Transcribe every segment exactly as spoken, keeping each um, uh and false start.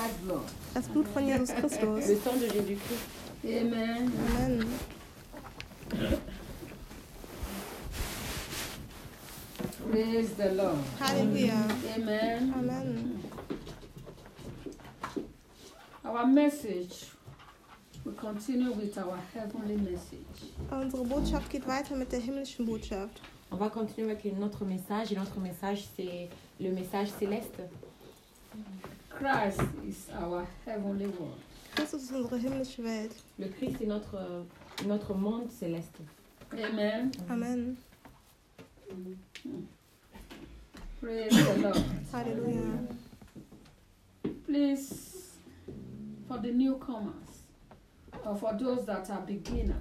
Christ blood. Das Blut von Jesus Christus. Le sang de Jésus-Christ. Amen. Amen. Praise the Lord. Halleluja. Amen. Amen. Our message, we continue with our heavenly message. Unsere Botschaft geht weiter mit der himmlischen Botschaft. On va continuer avec notre message et notre message c'est le message céleste. Christ is our heavenly world. Christus ist unsere himmlische Welt. Le Christ est notre, notre monde céleste. Amen. Amen. Praise the Lord. Halleluja. Please, for the newcomers, or for those that are beginners,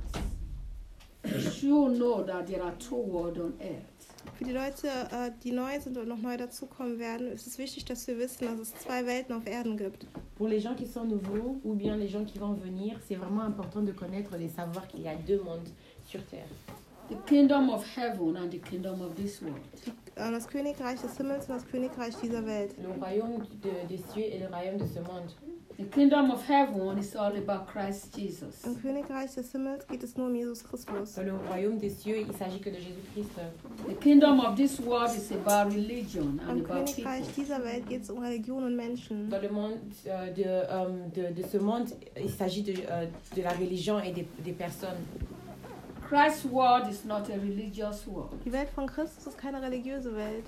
you should know that there are two worlds on earth. Für die Leute, äh, die neu sind und noch neu dazukommen werden, ist es wichtig, dass wir wissen, dass es zwei Welten auf Erden gibt. Pour les gens qui sont nouveaux ou bien les gens qui vont venir, c'est vraiment important de connaître et de savoir qu'il y a deux mondes sur terre. The kingdom of heaven and the kingdom of this world. Äh, das Königreich des Himmels und das Königreich dieser Welt. Le royaume de, des cieux et le royaume de ce monde. The kingdom of heaven is all about Christ Jesus. Im Königreich des Himmels geht es nur um Jesus Christus. Dans le royaume des cieux, il s'agit que de Jésus-Christ. The kingdom of this world is about religion and Im about Königreich people. dieser Welt geht es um Religion und Menschen. Dans le monde euh, de, euh, de, de ce monde, il s'agit de, euh, de la religion et des, des personnes. Christ's world is not a religious world. Die Welt von Christus ist keine religiöse Welt.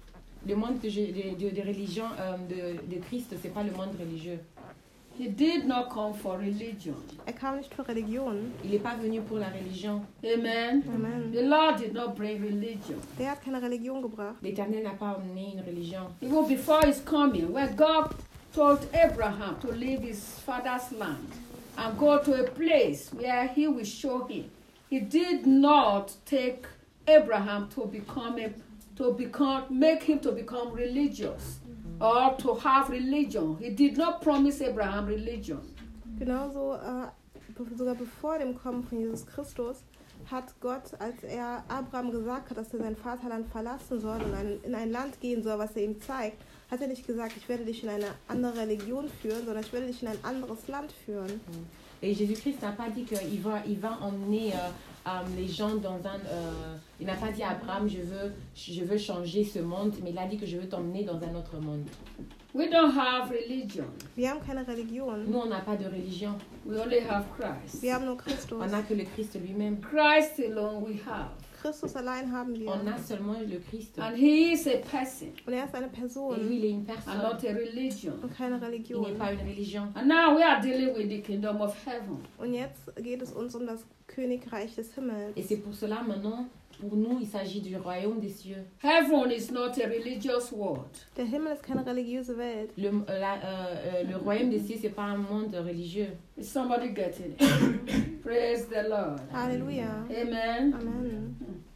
Le monde de, de, de, de religion euh, de, de Christ, c'est pas le monde religieux. He did not come for religion. Er kam nicht für Religion. Il n'est pas venu pour la religion. Amen. Amen. The Lord did not bring religion. Der hat keine Religion gebracht. L'Éternel n'a pas emmené une religion. Even before his coming, when God told Abraham to leave his father's land and go to a place where he will show him, he did not take Abraham to become a, to become make him to become religious or to have religion. He did not promise Abraham religion. Genauso, äh, be- sogar bevor dem Kommen von Jesus Christus, hat Gott, als er Abraham gesagt hat, dass er sein Vaterland verlassen soll und ein, in ein Land gehen soll, was er ihm zeigt, hat er nicht gesagt, ich werde dich in eine andere Religion führen, sondern ich werde dich in ein anderes Land führen. Et Jésus-Christ n'a pas dit qu'il va, il va emmener euh, euh, les gens dans un... Euh, il n'a pas dit à Abraham, je veux, je veux changer ce monde, mais il a dit que je veux t'emmener dans un autre monde. We don't have religion. Wir haben keine Religion. Nous, on n'a pas de religion. We only have Christ. Wir haben nur Christus. On n'a que le Christ lui-même. Christ alone we have. Christus allein haben wir. On a seulement le Christ. And he is a person Und er ist eine Et lui, Person il est une and personne. not a religion. und keine Il Religion. n'est pas une religion. And now we are dealing with the kingdom of heaven. Und jetzt geht es uns um das Königreich des Himmels. Et c'est pour cela, maintenant, pour nous, il s'agit du royaume des cieux. Heaven is not a religious world. Der Himmel ist keine religiöse Welt. Le, euh, la- euh, euh, le royaume des cieux, c'est pas un monde religieux. Is somebody getting it? Praise the Lord. Halleluja. Amen. Amen.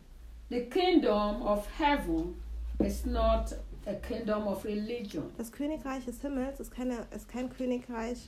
The kingdom of heaven is not a kingdom of religion. Das Königreich des Himmels ist, keine, ist kein Königreich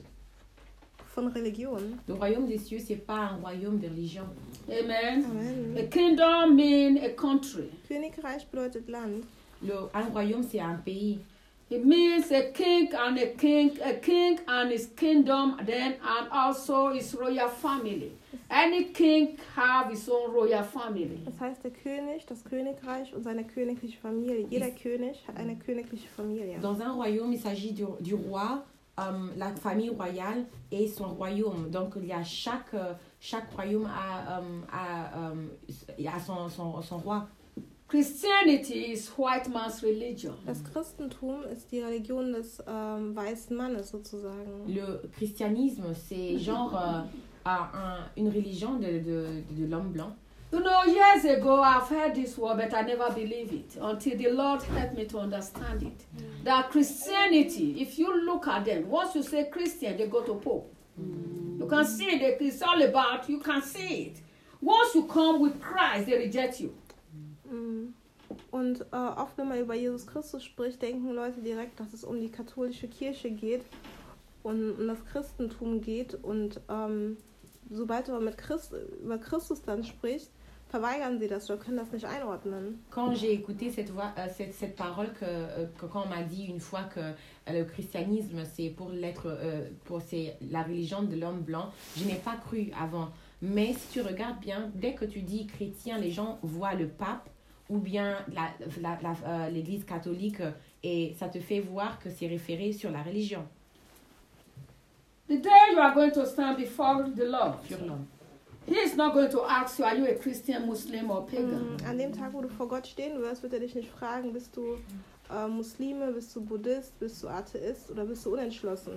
von Religion. Le royaume des cieux, c'est pas un royaume de religion. Amen. Amen. A kingdom means a country. Königreich bedeutet Land. Le, un royaume, c'est un pays. It means a king and a king, a king and his kingdom, then and also his royal family. Any king have his own royal family. Das heißt, der König, das Königreich und seine königliche Familie. Jeder König hat eine königliche Familie. Dans un royaume, il s'agit du, du roi, euh, la famille royale et son royaume. Donc, il y a chaque, euh, chaque royaume a, euh, a, euh, a son, son, son roi. Christianity is white man's religion. Das Christentum ist die Religion des ähm, weißen Mannes sozusagen. Le christianisme, c'est genre euh, un- un- une religion de, de, de l'homme blanc. You know, years ago I've heard this word, but I never believed it until the Lord helped me to understand it. That Christianity, if you look at them, once you say Christian, they go to Pope. You can see it, it's all about, you can see it. Once you come with Christ, they reject you. Mm. Und äh, oft, wenn man über Jesus Christus spricht, denken Leute direkt, dass es um die katholische Kirche geht und um das Christentum geht. Und ähm, sobald man mit Christ, über Christus dann spricht, verweigern sie das oder können das nicht einordnen. Quand j'ai écouté cette, voix, euh, cette, cette parole, que, euh, que quand on m'a dit une fois que euh, le christianisme, c'est pour, l'être, euh, pour c'est la religion de l'homme blanc, je n'ai pas cru avant. Mais si tu regardes bien, dès que tu dis chrétien, les gens voient le pape ou bien la, la, la, euh, l'église catholique et ça te fait voir que c'est référé sur la religion, The day you are going to stand before the Lord, sur l'homme. He is not going to ask you, are you a Christian, Muslim, or pagan? Mm, An dem Tag, wo du vor Gott stehen wirst, wird er dich nicht fragen, bist du äh, Muslime, bist du Buddhist, bist du Atheist oder bist du unentschlossen.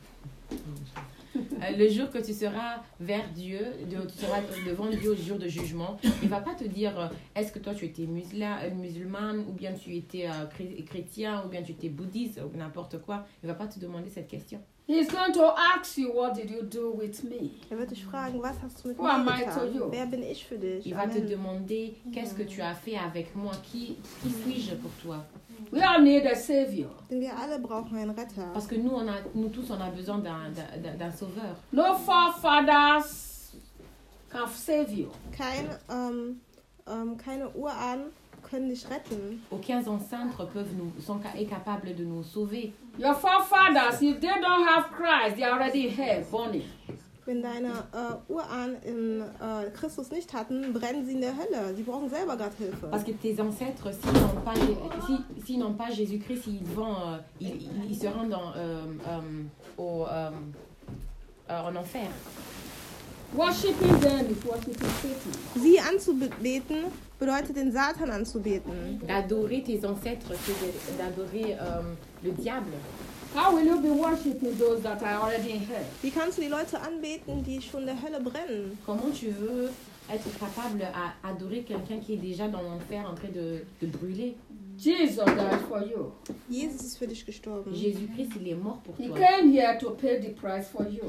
Euh, le jour que tu seras vers Dieu, de- tu seras devant Dieu au jour de jugement, il ne va pas te dire euh, est-ce que toi tu étais musulman, euh, musulmane ou bien tu étais euh, chré- chrétien ou bien tu étais bouddhiste ou n'importe quoi. Il ne va pas te demander cette question. He is going to ask you, what did you do with me? Er wird dich fragen, was hast du mit Who am mir I to you? getan? Wer bin ich für dich? Il va te Amen. demander qu'est-ce que tu as fait avec moi, qui, qui suis-je pour toi. We all need a savior. Denn wir alle brauchen einen Retter. Parce que nous, on a, nous tous, on a besoin d'un, d'un, d'un sauveur. No forefathers can save you. Kein, ähm, ähm, keine Urahnen können dich retten. Aucun ancêtres peuvent nous, sont ca- capables de nous sauver. Your forefathers, if they don't have Christ, they are already in hell, burning. Wenn deine äh, Urahnen in, äh, Christus nicht hatten, brennen sie in der Hölle. Sie brauchen selber gerade Hilfe. Parce que tes ancêtres, s'ils n'ont pas, si, s'ils n'ont pas Jésus-Christ, ils, vont, euh, ils, ils, ils se rendent en, euh, euh, au, euh, euh, en enfer. Worshipping them is worshipping Satan. Sie anzubeten bedeutet den Satan anzubeten. D'adorer tes ancêtres, c'est de- d'adorer euh, le diable. How will you be worshipping those that are already in hell? Wie kannst du die Leute anbeten, die schon in der Hölle brennen? Comment tu veux être capable à adorer quelqu'un qui est déjà dans l'enfer en train de, de brûler? Jesus died for you. Jesus ist für dich gestorben. Jésus-Christ, il est mort pour He toi. came here to pay the price for you.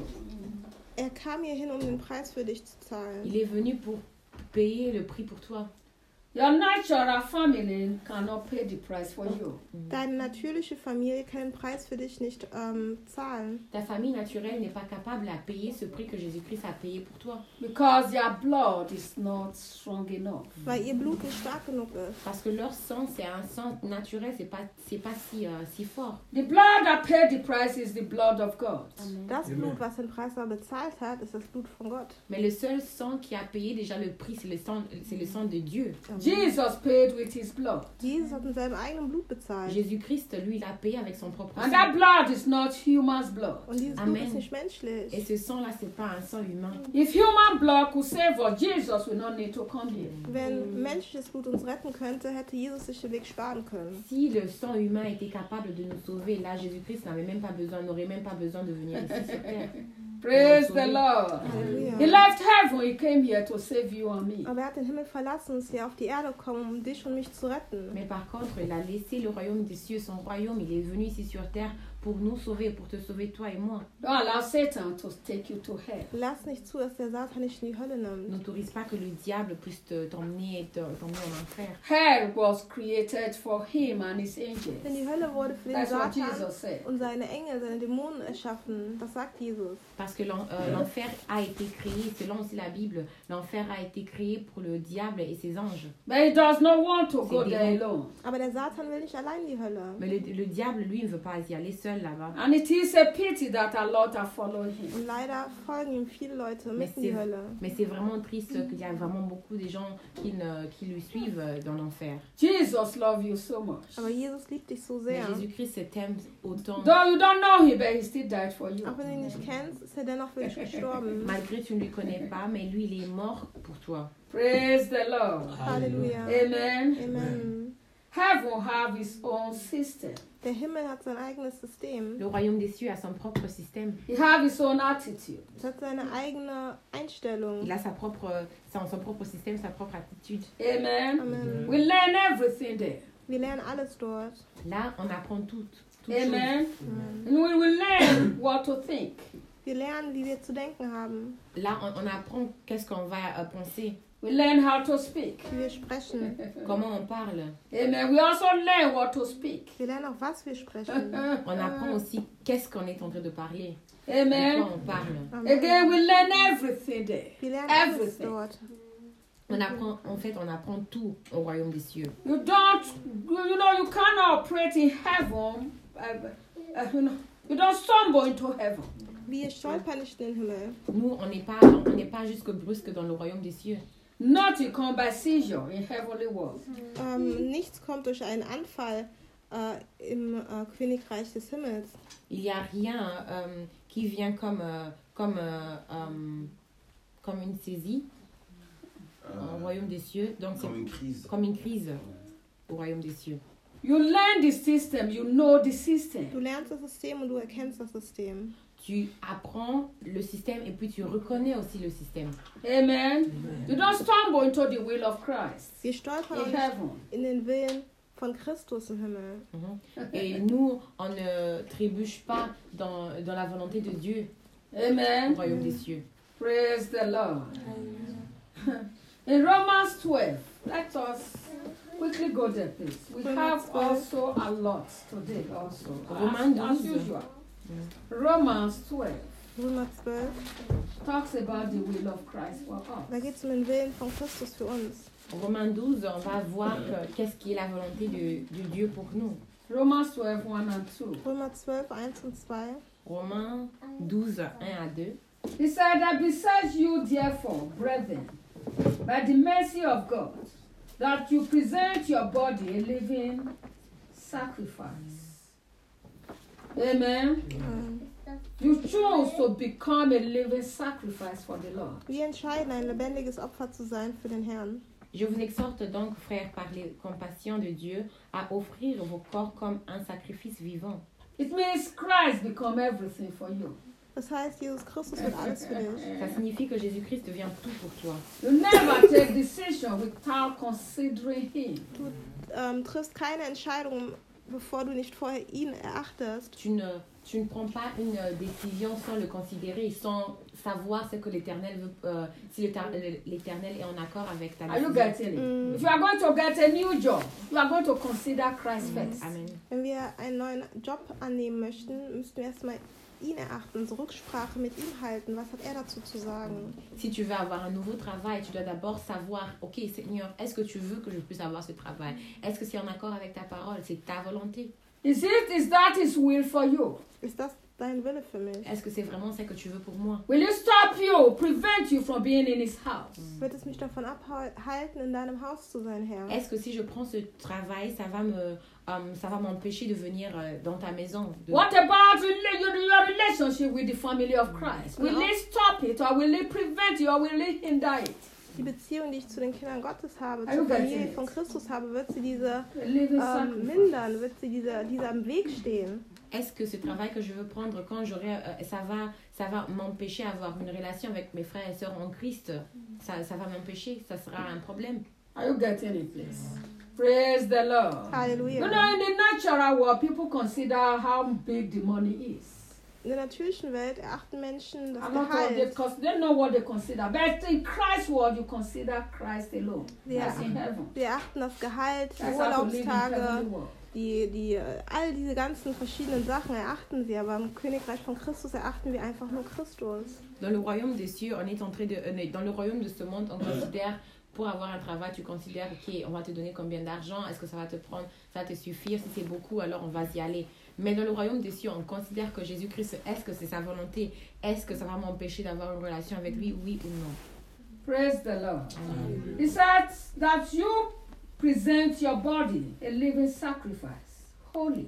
Er kam hier hin, um den Preis für dich zu zahlen. Il est venu pour payer le prix pour toi. Your natural family cannot pay the price for you. Deine natürliche Familie kann den Preis für dich nicht ähm, zahlen, Ta famille naturelle n'est pas capable à payer ce prix que Jésus-Christ a payé pour toi. Because their blood is not strong enough. weil ihr Blut nicht stark genug ist. Parce que leur sang, c'est un sang naturel, c'est pas, c'est pas si, euh, si fort. The blood that paid the price is the blood of God. Das Blut, was den Preis aber bezahlt hat, ist das Blut von Gott. Mais le seul sang qui a payé déjà le prix, c'est le sang, c'est le sang de Dieu. Jesus paid with his blood. Jesus hat mit seinem eigenen Blut bezahlt. Jésus-Christ, lui, il a payé avec son propre And that sang. blood is not human's blood. Und dieses Amen. Blut ist nicht menschlich. Et ce sang-là, c'est pas un sang humain. If human blood could save us, Jesus will not need to come here. Wenn menschliches Blut uns retten könnte, hätte Jesus sich den Weg sparen können. Si le sang humain était capable de nous sauver, là, Jésus-Christ n'avait même pas besoin, n'aurait même pas besoin de venir ici sur terre. Praise the Lord. Halleluja. He left heaven, he came here to save you and me. Aber er hat den Himmel verlassen und ist hier auf die Erde gekommen, um dich und mich zu retten. Mais par contre, il a laissé le royaume des cieux, son royaume, il est venu ici sur terre pour nous sauver, pour te sauver toi et moi. Don't allow Satan to take you to hell. Lass nicht zu, dass der Satan dich in die Hölle nimmt. N'autorise pas que le diable puisse te- t'emmener et te- t'emmener en enfer. Hell was created for him and his Denn angels. die Hölle wurde für den That's what Satan Jesus said. und seine Engel, seine Dämonen erschaffen. Das sagt Jesus. Parce que l'en- euh, l'enfer a été créé, selon aussi la Bible, l'enfer a été créé pour le diable et ses anges. But he does not want to go there alone. Aber der Satan will nicht allein in die Hölle. Mais le, le diable, lui, ne veut pas y aller seul là-bas. And it is a pity that a lot are following him. Und leider folgen ihm viele Leute Mais mit in die c'est, Hölle. mais c'est vraiment triste qu'il y a vraiment beaucoup de gens qui, ne, qui lui suivent euh, dans l'enfer. Jesus loves you so much. Aber Jesus liebt dich so Mais sehr. Jésus-Christ t'aime autant. Though you don't know him, but he still died for you. Auch wenn du ihn nicht kennst, ist er dennoch für dich gestorben. Malgré que tu ne le connais pas, mais lui, il est mort pour toi. Praise the Lord. Halleluja. Amen. Amen. Heaven have its own system. Der Himmel hat sein eigenes System. Le royaume des cieux a son propre système. He have its own attitude. Es hat seine eigene Einstellung. Il a sa propre, son, son propre système, sa propre attitude. Amen. Amen. We learn everything there. Wir lernen alles dort. Là, on apprend tout. toutes Amen. Amen. And we will learn what to think. Wir lernen, wie wir zu denken haben, choses. Là, on, on apprend qu'est-ce qu'on va euh, penser, We learn how to speak. wie wir sprechen. comment on parle. Amen. We also learn what to speak. Wir lernen auch, was wir sprechen. On apprend aussi qu'est-ce qu'on est en train de parler. De Amen. quoi on parle. Amen. Again, we learn everything there. Wir lernen alles Everything. dort. On apprend, en fait, on apprend tout au royaume des cieux. You don't, you, you know, you cannot operate in heaven. Uh, uh, you know, you don't stumble into heaven. Wir stolpern nicht in den Himmel. Nous, on n'est pas, on n'est pas juste que brusque dans le royaume des cieux. Nothing comes by seizure in heavenly world. Ähm, nichts kommt durch einen Anfall äh, im äh, Königreich des Himmels. Il n'y a rien euh, qui vient comme, euh, comme, euh, euh, comme une saisie au royaume des cieux. Donc Comme c'est une crise. comme une crise au royaume des cieux. You learn the system, you know the system. Du lernst das System und du erkennst das System. Tu apprends le système et puis tu reconnais aussi le système. Amen. You don't stumble into the will of Christ Wir stolpern auch in nicht heaven. in den Willen von Christus im Himmel. Mhm. Et nous, on ne trébuche pas dans, dans la volonté de Dieu au Amen. royaume des cieux. Praise the Lord. In Romans twelve, let us quickly go there, please. We have also a lot today, also. Romans As, as twelve. usual. Romans twelve Römer zwölf, talks about the will of Christ for da us. geht es um den Willen von Christus für uns. Romains douze, on va voir que- qu'est-ce qui est la volonté de, de Dieu pour nous. Romans twelve, one and two. Römer zwölf, eins und zwei. Romains douze, un à deux. He said, I beseech you, therefore, brethren, by the mercy of God, that you present your body a living sacrifice. Amen. Ähm, You choose to become a living sacrifice for the Lord. Wir entscheiden, ein lebendiges Opfer zu sein für den Herrn. Je vous exhorte donc, frères, par les compassions de Dieu, à offrir vos corps comme un sacrifice vivant. It means Christ become everything for you. Das heißt, Jesus Christus wird alles für dich. Ça signifie que Jésus-Christ devient tout pour toi. You never take decision without considering Him. Du ähm, triffst keine Entscheidung, bevor du nicht vorher ihn erachtest. Tu ne, tu ne prends pas une euh, décision sans le considérer, sans savoir ce que l'Éternel veut, euh, si l'Éter- l'Éternel est en accord avec ta Are you décision. getting it? Mm. If you are going to get a new job, you are going to consider Christ first. Amen. Wenn wir einen neuen Job annehmen möchten, müssten wir erstmal ihn erachten, unsere Rücksprache mit ihm halten. Was hat er dazu zu sagen? Si tu veux avoir un nouveau travail, tu dois d'abord savoir, ok Seigneur, est-ce que tu veux que je puisse avoir ce travail? Est-ce que c'est en accord avec ta parole? C'est ta volonté? Is it is that His will for you? Ist das dein Wille für mich? Est-ce que c'est vraiment ce que tu veux pour moi? Will it stop you, prevent you from being in His house? Wird es mich davon abhalten, in deinem Haus zu sein, Herr? Est-ce que si je prends ce travail, ça va me, euh, ça va m'empêcher de venir euh, dans ta maison? de- What about rela- your, your relationship with the family of Christ? Will Yeah. it stop it, or will it prevent you, or will it hinder it? Die Beziehung, die ich zu den Kindern Gottes habe, Are you zur getting Familie it? von Christus habe, wird sie diese A living ähm, sacrifice. mindern, wird sie dieser, dieser am Weg stehen. Est-ce que ce travail que je veux prendre, quand j'aurai, euh, ça va, ça va m'empêcher d'avoir une relation avec mes frères et sœurs en Christ? Ça, ça va m'empêcher? Ça sera un problème? Are you getting it, please? Praise the Lord. You Halleluja. know, in the natural world, people consider how big the money is. In der natürlichen Welt erachten Menschen das A lot of they, Gehalt. cons- they know what they consider. But in Christ's world, you consider Christ alone. Yeah. That's in heaven. Wir erachten das Gehalt, die That's how to live in Urlaubstage, heavenly world. die, die, äh, all diese ganzen verschiedenen Sachen erachten sie, aber im Königreich von Christus erachten wir einfach nur Christus. Dans le royaume des cieux, on est en train de, euh, dans le royaume de ce monde, on considère, pour avoir un travail, tu considères, ok, on va te donner combien d'argent, est-ce que ça va te prendre, ça va te suffire, si c'est beaucoup, alors on va y aller. Mais dans le royaume des cieux, on considère que Jésus-Christ, est-ce que c'est sa volonté? Est-ce que ça va m'empêcher d'avoir une relation avec lui, oui ou non? Praise the Lord. He said that you present your body a living sacrifice, holy,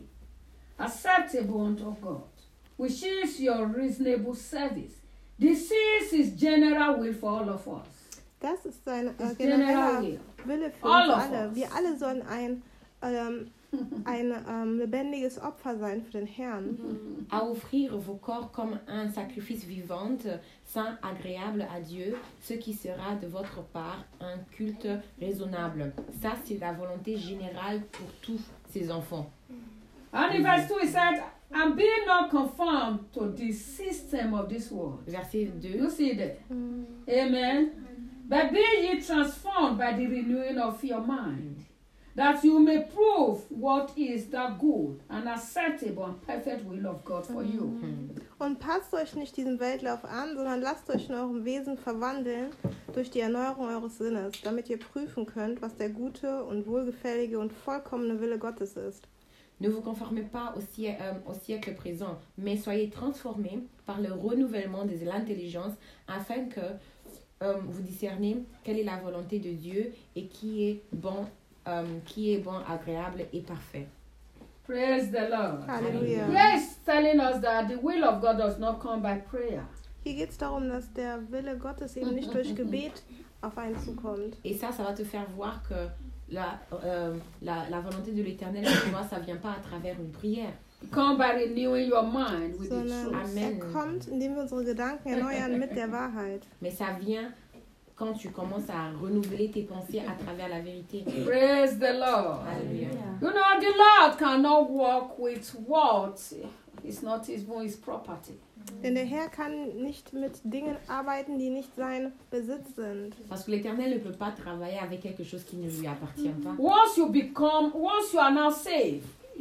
acceptable unto God, which is your reasonable service. This is His general will for all of us. Das ist sein äh, His general genereller will. Wille für All uns of alle. us. Wir alle sollen ein, ähm, ein ähm, lebendiges Opfer sein für den Herrn. À offrir vos corps comme un sacrifice vivant, saint, agréable à Dieu, ce qui sera de votre part un culte raisonnable. Ça, c'est la volonté générale pour tous ses enfants. And in verse two, he said, and be not conformed to the system of this world. Verset deux. You see there? Mhm. Amen. But be ye transformed by the renewing of your mind, that you may prove what is the good and acceptable and perfect will of God for you. Und passt euch nicht diesem Weltlauf an, sondern lasst euch in eurem Wesen verwandeln durch die Erneuerung eures Sinnes, damit ihr prüfen könnt, was der gute und wohlgefällige und vollkommene Wille Gottes ist. Ne vous conformez pas au, siè- euh, au siècle présent, mais soyez transformés par le renouvellement de l'intelligence afin que euh, vous discerniez quelle est la volonté de Dieu et qui est bon, euh, qui est bon, agréable et parfait. Praise the Lord. Halleluja. Here is telling us that the will of God does not come by prayer. Hier geht es darum, dass der Wille Gottes eben nicht durch Gebet auf einen zukommt. Et ça, ça va te faire voir que la, euh, la, la volonté de l'Éternel pour toi, ça ne vient pas à travers une prière. It comes by renewing your mind with the Sondern truth. Amen. er kommt, indem wir unsere Gedanken erneuern mit der Wahrheit. Mais ça vient quand tu commences à renouveler tes pensées à travers la vérité. Praise the Lord. Alléluia. You know, the Lord cannot work with what is not even his property. Denn der Herr kann nicht mit Dingen arbeiten, die nicht sein Besitz sind. Parce que l'Éternel ne peut pas travailler avec quelque chose qui ne lui appartient pas. Once you become, once you are now saved,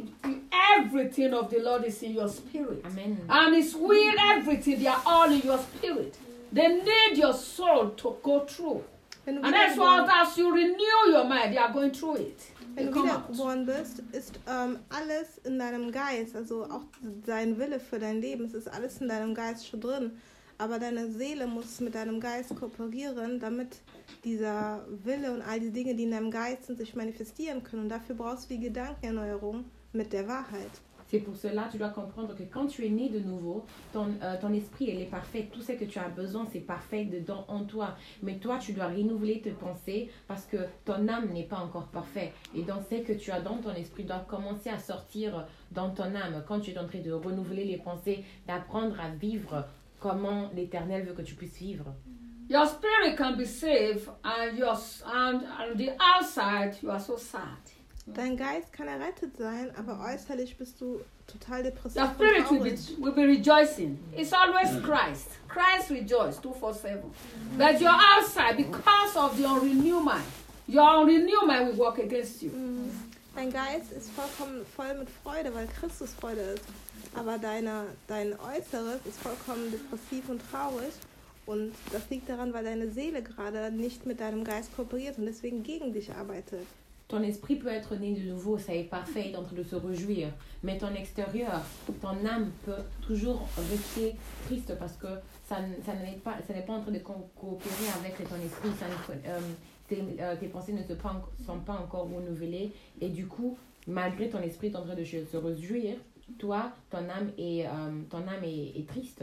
everything of the Lord is in your spirit. Amen. And his will, everything, they are all in your spirit. They need your soul to go through. Wenn du And that's why wiedergeboren, as you renew your mind, they are going through it. They wenn du come out. wiedergeboren bist, ist ähm, alles in deinem Geist, also auch sein Wille für dein Leben, es ist alles in deinem Geist schon drin. Aber deine Seele muss mit deinem Geist kooperieren, damit dieser Wille und all die Dinge, die in deinem Geist sind, sich manifestieren können. Und dafür brauchst du die Gedankenerneuerung mit der Wahrheit. C'est pour cela tu dois comprendre que quand tu es né de nouveau, ton, euh, ton esprit il est parfait. Tout ce que tu as besoin, c'est parfait dedans en toi. Mais toi, tu dois renouveler tes pensées parce que ton âme n'est pas encore parfaite. Et donc, ce que tu as dans ton esprit doit commencer à sortir dans ton âme. Quand tu es en train de renouveler les pensées, d'apprendre à vivre comment l'Éternel veut que tu puisses vivre. Your spirit can be saved, and your and, and the outside you are so sad. Dein Geist kann errettet sein, aber äußerlich bist du total depressiv Your und spirit will be, traurig. will be rejoicing. It's always Christ. Christ rejoice two four seven. But your outside, because of your renewed mind, your renewed mind will work against you. Mhm. Dein Geist ist vollkommen voll mit Freude, weil Christus Freude ist. Aber deine, dein Äußeres ist vollkommen depressiv und traurig. Und das liegt daran, weil deine Seele gerade nicht mit deinem Geist kooperiert und deswegen gegen dich arbeitet. Ton esprit peut être né de nouveau, ça est parfait, il est en train de se réjouir. Mais ton extérieur, ton âme peut toujours rester triste parce que ça, n- ça n'est pas, ça n'est pas en train de co- coopérer avec ton esprit. Ça ne- euh, tes, euh, tes pensées ne se pas en- sont pas encore renouvelées. Et du coup, malgré ton esprit est en train de se se réjouir, toi, ton âme est, euh, ton âme est, est triste.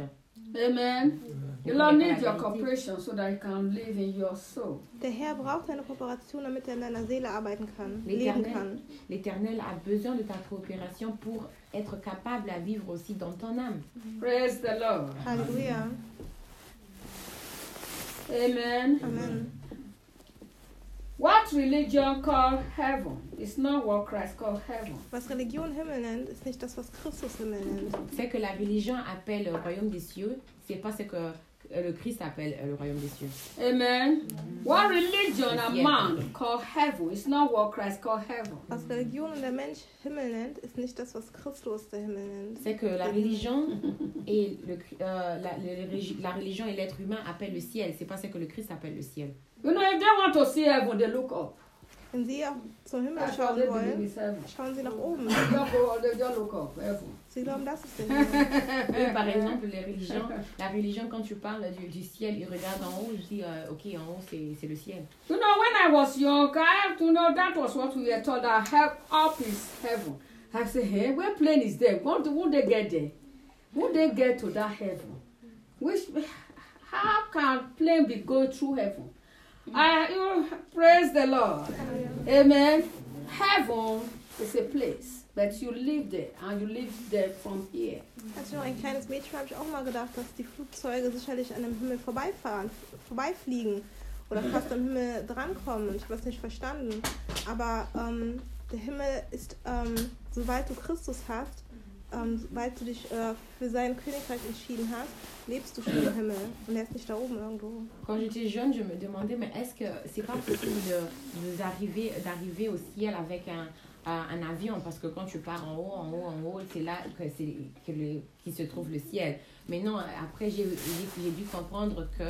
Amen. The Lord needs your cooperation so that He can live in your soul. Der Herr braucht deine Kooperation, damit er in deiner Seele arbeiten kann, leben L'Éternel, kann. l'Éternel a besoin de ta coopération pour être capable à vivre aussi dans ton âme. Praise the Lord. Halleluja. Amen. Amen. What religion called heaven is not what Christ called heaven. Was Religion Himmel nennt, ist nicht das, was Christus Himmel nennt. Ce que la religion appelle le royaume des cieux, c'est pas ce que euh, le Christ appelle euh, le royaume des cieux. Amen. What religion a man called heaven is not what Christ called heaven. Was Religion und der Mensch Himmel nennt, ist nicht das, was Christus der Himmel nennt. C'est que la religion et le, euh, la, le- le- la religion et l'être humain appellent le ciel. C'est pas ce que le Christ appelle le ciel. You know, if they want to see heaven, they look up. Wenn Sie auch zum Himmel That's how they schauen believe wollen, it's heaven. schauen Sie nach oben. They just go, they just look up, heaven. Sie glauben, das ist der Himmel. Eux, par exemple, les religions, la religion, quand tu parles du, du ciel, ils regardent en haut, je dis, euh, ok, en haut, c'est c'est le ciel. You know, when I was young, I have to know that was what we were told, that help up is heaven. I said, hey, where plane is there? Won't, won't they get there? Won't they get to that heaven? Which, how can plane be going through heaven? I, you praise the Lord. Amen. Heaven is a place, but you live there, and you live there from here. Als ich noch ein kleines Mädchen war, habe ich auch mal gedacht, dass die Flugzeuge sicherlich an dem Himmel vorbeifahren, vorbeifliegen oder fast am Himmel drankommen. Und ich habe das nicht verstanden. Aber ähm, der Himmel ist, ähm, sobald du Christus hast, ähm, sobald du dich äh, für sein Königreich entschieden hast, lebst du schon im Himmel. Und er ist nicht da oben irgendwo. Quand j'étais jeune, je me demandais, mais est-ce que c'est pas possible de, de d'arriver, d'arriver au ciel avec un, un, un avion? Parce que quand tu pars en haut, en haut, en haut, c'est là que c'est, que le, qu'il se trouve le ciel. Mais non, après, j'ai, j'ai, j'ai dû comprendre que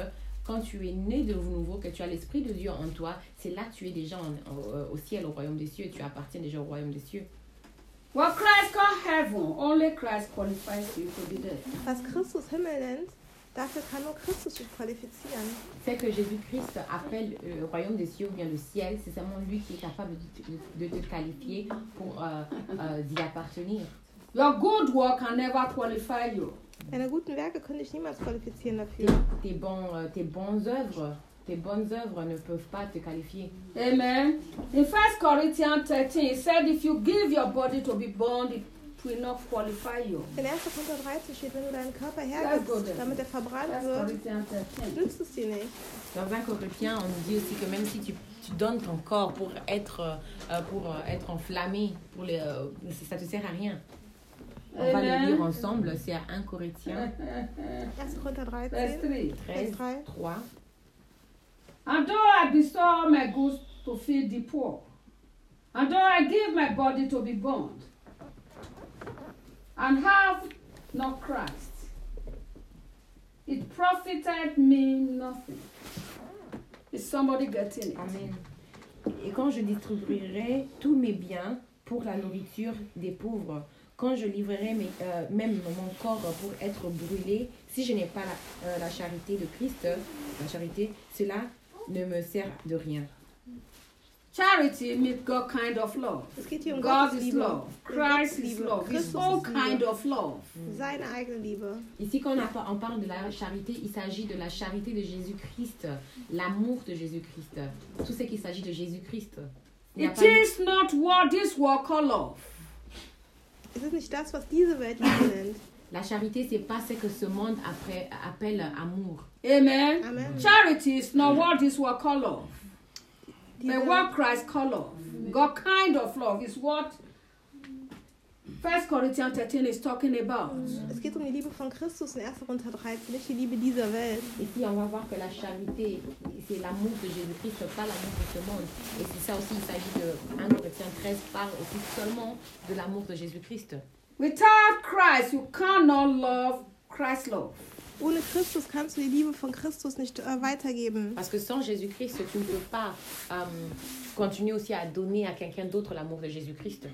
quand tu es né de nouveau, que tu as l'Esprit de Dieu en toi, c'est là que tu es déjà en- au, au ciel, au royaume des cieux. Tu appartiens déjà au royaume des cieux. What Christ called heaven, only Christ qualifies you to be there. Was Christus Himmel nennt, dafür kann nur Christus dich qualifizieren. C'est que Jésus-Christ appelle euh, le royaume des cieux ou bien le ciel. C'est seulement lui qui est capable de, te- de te qualifier pour euh, euh, d'y appartenir. Your good work can never qualify you. Deine guten Werke können dich niemals qualifizieren Tes, dafür. tes, bons, euh, tes bonnes œuvres, tes bonnes œuvres ne peuvent pas te qualifier. Amen. In First Corinthians thirteen, it said if you give your body to be burned, it will not qualify you. In erster Korinther dreizehn steht, wenn du deinen Körper Sehr gut. hergibst, damit er verbrannt First wird, Corinthians thirteen. nützt es dir nicht. Dans un Corinthiens, on nous dit aussi que même si tu, tu donnes ton corps pour être, euh, pour euh, être enflammé, pour les, euh, ça ne te sert à rien. On va Amen. le lire ensemble, c'est à un Corinthiens erster Korinther Verse dreizehn, three. treize, Vers drei. trois. And though I bestow all my goods to feed the poor, and though I give my body to be burned, and have not Christ, it profited me nothing. Is somebody getting it? Amen. Et quand je distribuerai tous mes biens pour la nourriture des pauvres, quand je livrerai mes, euh, même mon corps pour être brûlé, si je n'ai pas la, euh, la charité de Christ, la charité, cela ne me sert de rien. Charity means God kind of love. Es geht hier um God Gottes is Liebe. love. Um Christ Gottes is Liebe. love. His Christus own ist kind Liebe. of love. Seine eigene Liebe. Ici, quand on, a- on parle de la charité, il s'agit de la charité de Jésus-Christ, l'amour de Jésus-Christ, tout ce qu'il s'agit de Jésus-Christ. Il n'y a It pas- is not what this world call love. Es ist nicht das, was diese Welt Liebe nennt. La charité, c'est pas ce que ce monde après- appelle amour. Amen. Amen. Charity is not what this world call love. But Diese, what Christ call love. God kind of love is what First Corinthians thirteen is talking about. es geht um die Liebe von Christus in erster Korinther dreizehn, nicht die Liebe dieser Welt. Ici, on va voir que la charité, c'est l'amour de Jésus-Christ, pas l'amour de ce monde. Et c'est ça aussi, il s'agit de un Corinthiens treize, parle aussi seulement de l'amour de Jésus-Christ. Without Christ, you cannot love Christ's love. Ohne Christus kannst du die Liebe von Christus nicht äh, weitergeben. Parce que sans Jésus-Christ, tu ne peux pas euh, continuer aussi à donner à quelqu'un d'autre l'amour de Jésus-Christ.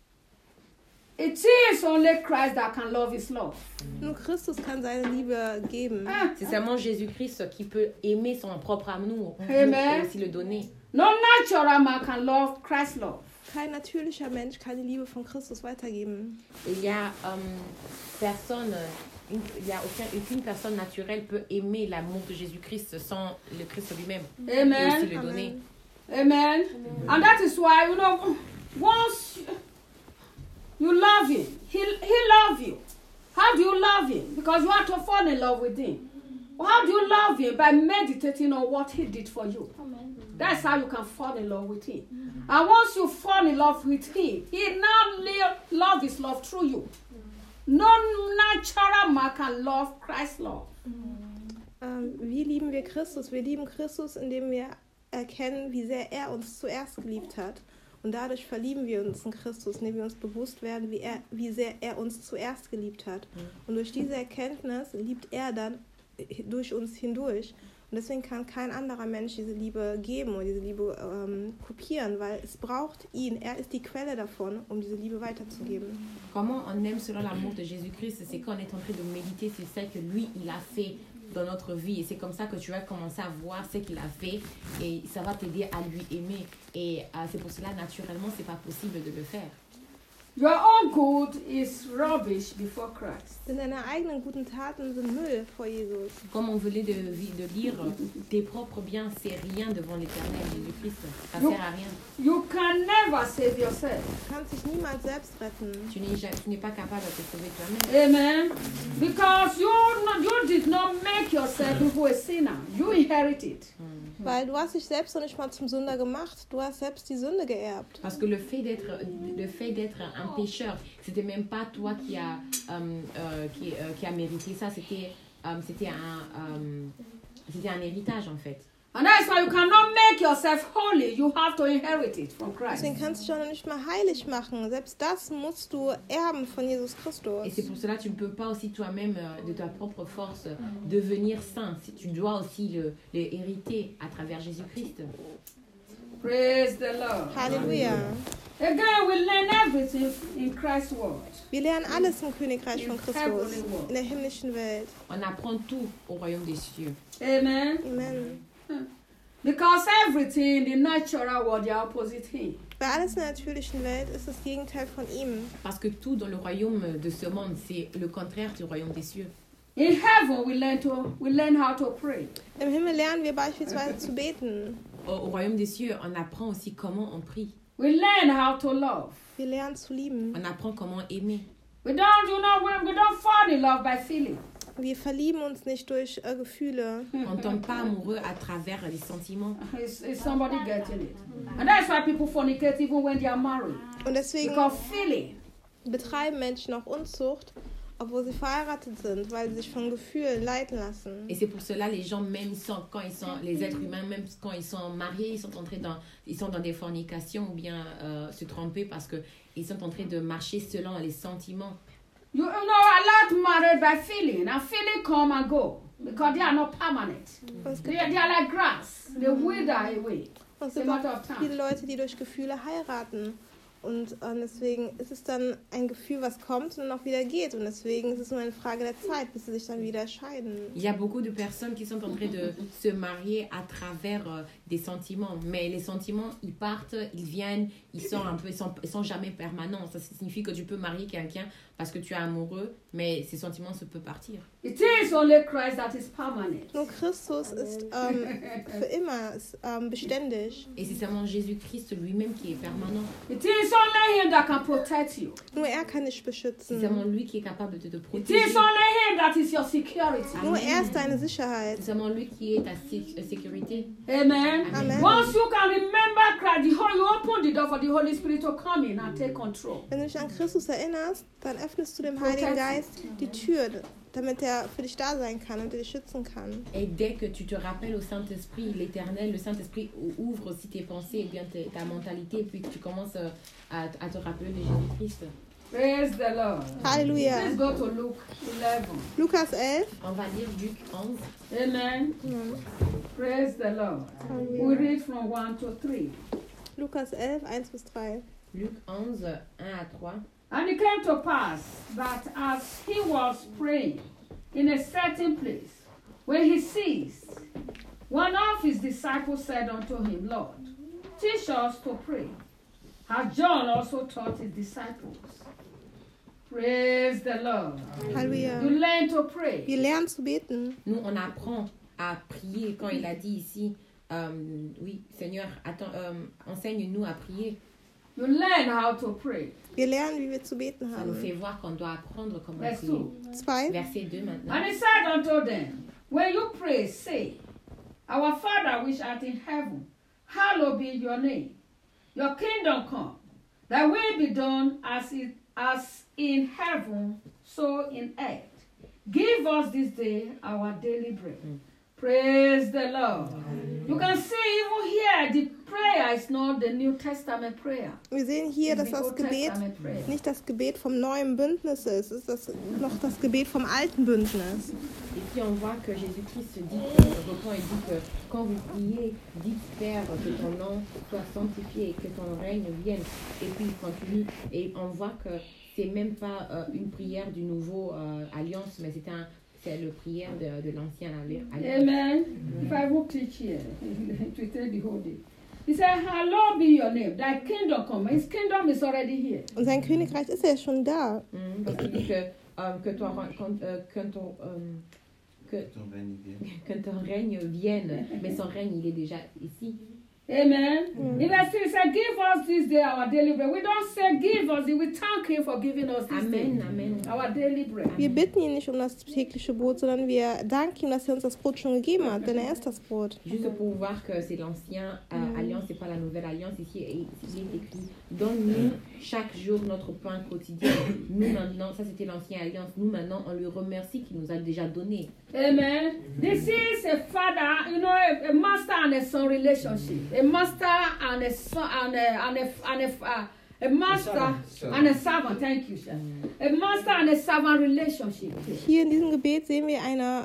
It is only Christ that can love his love. Nur Christus kann seine Liebe geben. Ah, C'est seulement Jésus-Christ qui peut aimer son propre amour Amen. et aussi le donner. No natural man can love Christ's love. Kein natürlicher Mensch kann die Liebe von Christus weitergeben. Il y a euh, personne, une- il y a aucun, aucune personne naturelle peut aimer l'amour de Jésus-Christ sans le Christ lui-même et aussi Amen. le donner. Amen. Amen. And that is why, you know, once you love him, he, he love you. How do you love him? Because you have to fall in love with him. How do you love him? By meditating on what he did for you. That's how you can fall in love with him. And once you fall in love with him, he now live, love his love through you. No natural man can love Christ's love. Ähm, wie lieben wir Christus? Wir lieben Christus, indem wir erkennen, wie sehr er uns zuerst geliebt hat. Und dadurch verlieben wir uns in Christus, indem wir uns bewusst werden, wie, er, wie sehr er uns zuerst geliebt hat. Und durch diese Erkenntnis liebt er dann durch uns hindurch. Und deswegen kann kein anderer Mensch diese Liebe geben oder diese Liebe ähm, kopieren, weil es braucht ihn. Er ist die Quelle davon, um diese Liebe weiterzugeben. Comment on aime selon l'amour de Jésus-Christ, c'est quand on est en train de méditer sur ce que lui, il a fait dans notre vie. Et c'est comme ça que tu vas commencer à voir ce qu'il a fait et ça va t'aider à lui aimer. Et euh, c'est pour cela, naturellement, c'est pas possible de le faire. Your own good is rubbish before Christ. Denn deine eigenen guten Taten sind Müll vor Jesus. Comme on venait de, de lire, tes propres biens, c'est rien devant l'éternel Jésus-Christ. Ça Non. sert à rien. You can never save yourself. Du kannst dich niemals selbst retten. Tu n'es, ja- tu n'es pas capable de te sauver toi-même. Amen. Because you, no- you did not make yourself into a sinner. You inherited. Weil du hast dich selbst noch nicht mal zum Sünder gemacht. Du hast selbst die Sünde geerbt. Parce que le fait d'être, le fait d'être un pécheur, c'était même pas toi qui a, euh, euh, qui, euh, qui a mérité ça, c'était, euh, c'était, un, euh, c'était un héritage en fait. And that's why you cannot make yourself holy. You have to inherit it from Christ. Deswegen kannst du dich auch noch nicht mal heilig machen. Selbst das musst du erben von Jesus Christus. Et c'est pour cela que tu ne peux pas aussi toi-même, euh, de ta propre force, euh, devenir saint. Si tu dois aussi le, le hériter à travers Jésus-Christ. Praise the Lord. Halleluja. Again, we learn everything in Christ's word. Wir lernen alles im Königreich von In Christus, heavenly world. in der himmlischen Welt. On apprend tout au royaume des cieux. Amen. Amen. Because everything in the natural world, they are opposite him. Bei alles in der natürlichen Welt ist das Gegenteil von ihm. Parce que tout dans le royaume de ce monde, c'est le contraire du royaume des cieux. In heaven, we learn to we learn how to pray. Im Himmel lernen wir beispielsweise zu beten. Au, au royaume des cieux, on apprend aussi comment on prie. We learn how to love. Wir lernen zu lieben. On apprend comment aimer. We don't, you know, we, we don't fall in love by feeling. Wir verlieben uns nicht durch äh, Gefühle. On ne tombe pas amoureux à travers les sentiments. Is, is somebody getting it? And that's why people fornicate even when they are married. Und deswegen Because feeling. betreiben Menschen auch Unzucht, obwohl sie verheiratet sind, weil sie sich von Gefühlen leiten lassen. Et c'est pour cela les gens, même ils sont, quand ils sont, les êtres humains, même quand ils sont mariés, ils sont entrés dans, ils sont dans des fornications ou bien euh, se tromper parce que ils sont en train de marcher selon les sentiments. You, you know, a lot married by feeling. And feeling come and go. Because they are not permanent. Und es They, gibt, they are like grass. They wither away. und es It's a gibt matter auch of time. viele Leute, die durch Gefühle heiraten. Und äh, deswegen ist es dann ein Gefühl, was kommt und dann auch wieder geht. Und deswegen ist es nur eine Frage der Zeit, bis sie sich dann wieder scheiden. Il y a beaucoup de personnes qui sont en train de se marier à travers euh, des sentiments. Mais les sentiments, ils partent, ils viennent, ils sont un peu, ils sont, ils sont jamais permanents. Ça signifie que tu peux marier quelqu'un parce que tu es amoureux, mais ces sentiments se peuvent partir. It is only Christ that is permanent. Nur Christus ist ähm, für immer ist, ähm, beständig. Et c'est seulement Jésus-Christ lui-même qui est permanent. It is only him that can protect you. Nur er kann dich C'est beschützen. seulement lui qui est capable de te It protéger. is only him that is your security. Nur er ist deine Sicherheit. C'est seulement lui qui est ta sé- euh, sécurité. Amen. Amen. Once you can remember Christ, the whole, you open the door for the Holy Spirit to come in and take control. Wenn du dich an Christus erinnerst, dann öffnest du dem Heiligen Geist die Tür, damit er für dich da sein kann und dich schützen kann. Et dès que tu te rappelles au Saint-Esprit, l'Éternel, le Saint-Esprit ouvre aussi tes pensées et bien te- ta mentalité, puis que tu commences euh, à, à te rappeler de Jésus-Christ. Praise the Lord. Halleluja. Let's go to Luke eleven. Lukas elf. On va lire Luc onze. Amen. Praise the Lord. We Halleluja. read from one to three. Lukas elf, eins bis drei. Luc onze, un à trois. And it came to pass that as he was praying in a certain place, when he ceased, one of his disciples said unto him, Lord, teach us to pray, as John also taught his disciples. Praise the Lord. Halleluja. You learn to pray. Wir lernen zu beten. Nous, on apprend à prier. Quand il a dit ici, euh, oui, Seigneur, attends, euh, enseigne-nous à prier. You learn how to pray. Wir lernen, wie wir zu beten Ça nous haben. fait voir qu'on doit apprendre comment Verse prier. two. Zwei. Verset deux maintenant. And he said unto them, When you pray, say, Our Father which art in heaven, hallowed be your name. Your kingdom come. Thy will be done as it as in heaven, so in earth. Give us this day our daily bread. Mm. Praise the Lord. You can see even here the prayer is not the New Testament prayer. Wir sehen hier, dass It's the das Old Gebet Testament prayer. nicht das Gebet vom neuen Bündnis ist. Es ist das, noch das Gebet vom alten Bündnis. Ici, on voit que Jésus-Christ se dit, que, reprend et dit que quand vous priez, dites Père, que ton nom soit sanctifié et que ton règne vienne. Et puis il continue et on voit que c'est même pas euh, une prière du nouveau euh, alliance, mais c'est un, c'est le prière de, de l'ancienne alliance. Amen. If I will teach here, to tell the whole day. He said, Hallowed be your name. Thy kingdom come. His kingdom is already here. Und sein Königreich ist ja schon da. Mm, parce qu'il dit que, euh, que, ton, quand, euh, que, ton, euh, que, Ton règne vienne. que ton règne vienne, mais son règne il est déjà ici. Amen. Mm. In verse three, it said, give us this day our daily bread. We don't say give us, we thank him for giving us this Amen, day Amen. our daily bread. Wir bitten ihn nicht um das tägliche Brot, sondern wir danken ihm, dass er uns das Brot schon gegeben hat, denn er ist das Brot. Juste pour voir que c'est l'ancienne euh, mm. alliance, c'est pas la nouvelle alliance. Ici, il est écrit, donne-nous chaque jour notre pain quotidien. Nous maintenant, ça c'était l'ancienne alliance. Nous maintenant, on lui remercie qu'il nous a déjà donné. Amen. This is a father, you know, a, a master and a son relationship. A master and a son and a and a and a, uh, a master a and a servant. Thank you, sir. A master and a servant relationship. Hier in diesem Gebet sehen wir eine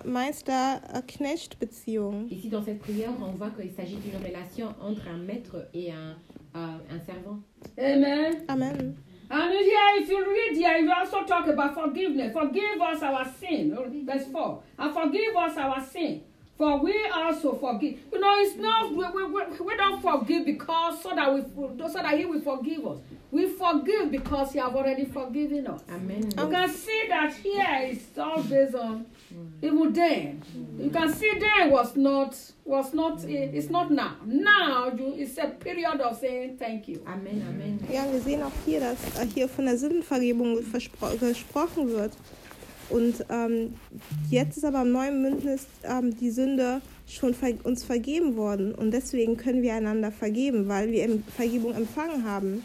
Meister-Knecht-Beziehung. Ici dans cette prière, on voit qu'il s'agit d'une relation entre un maître et un uh, un servant. Amen. Amen. And here, if you read here, you also talk about forgiveness. Forgive us our sin, verse four. And forgive us our sin, for we also forgive. You know, it's not, we, we, we, we don't forgive because so that, we, so that he will forgive us. We forgive because he have already forgiven us. Amen. You can see that here is all based on, even then. You can see then was not, was not, it's not now. Now, you, it's a period of saying thank you. Amen, Amen. Ja, wir sehen auch hier, dass hier von der Sündenvergebung gesprochen wird. Und ähm, jetzt ist aber im neuen Bündnis ähm, die Sünde schon ver- uns vergeben worden. Und deswegen können wir einander vergeben, weil wir Vergebung empfangen haben.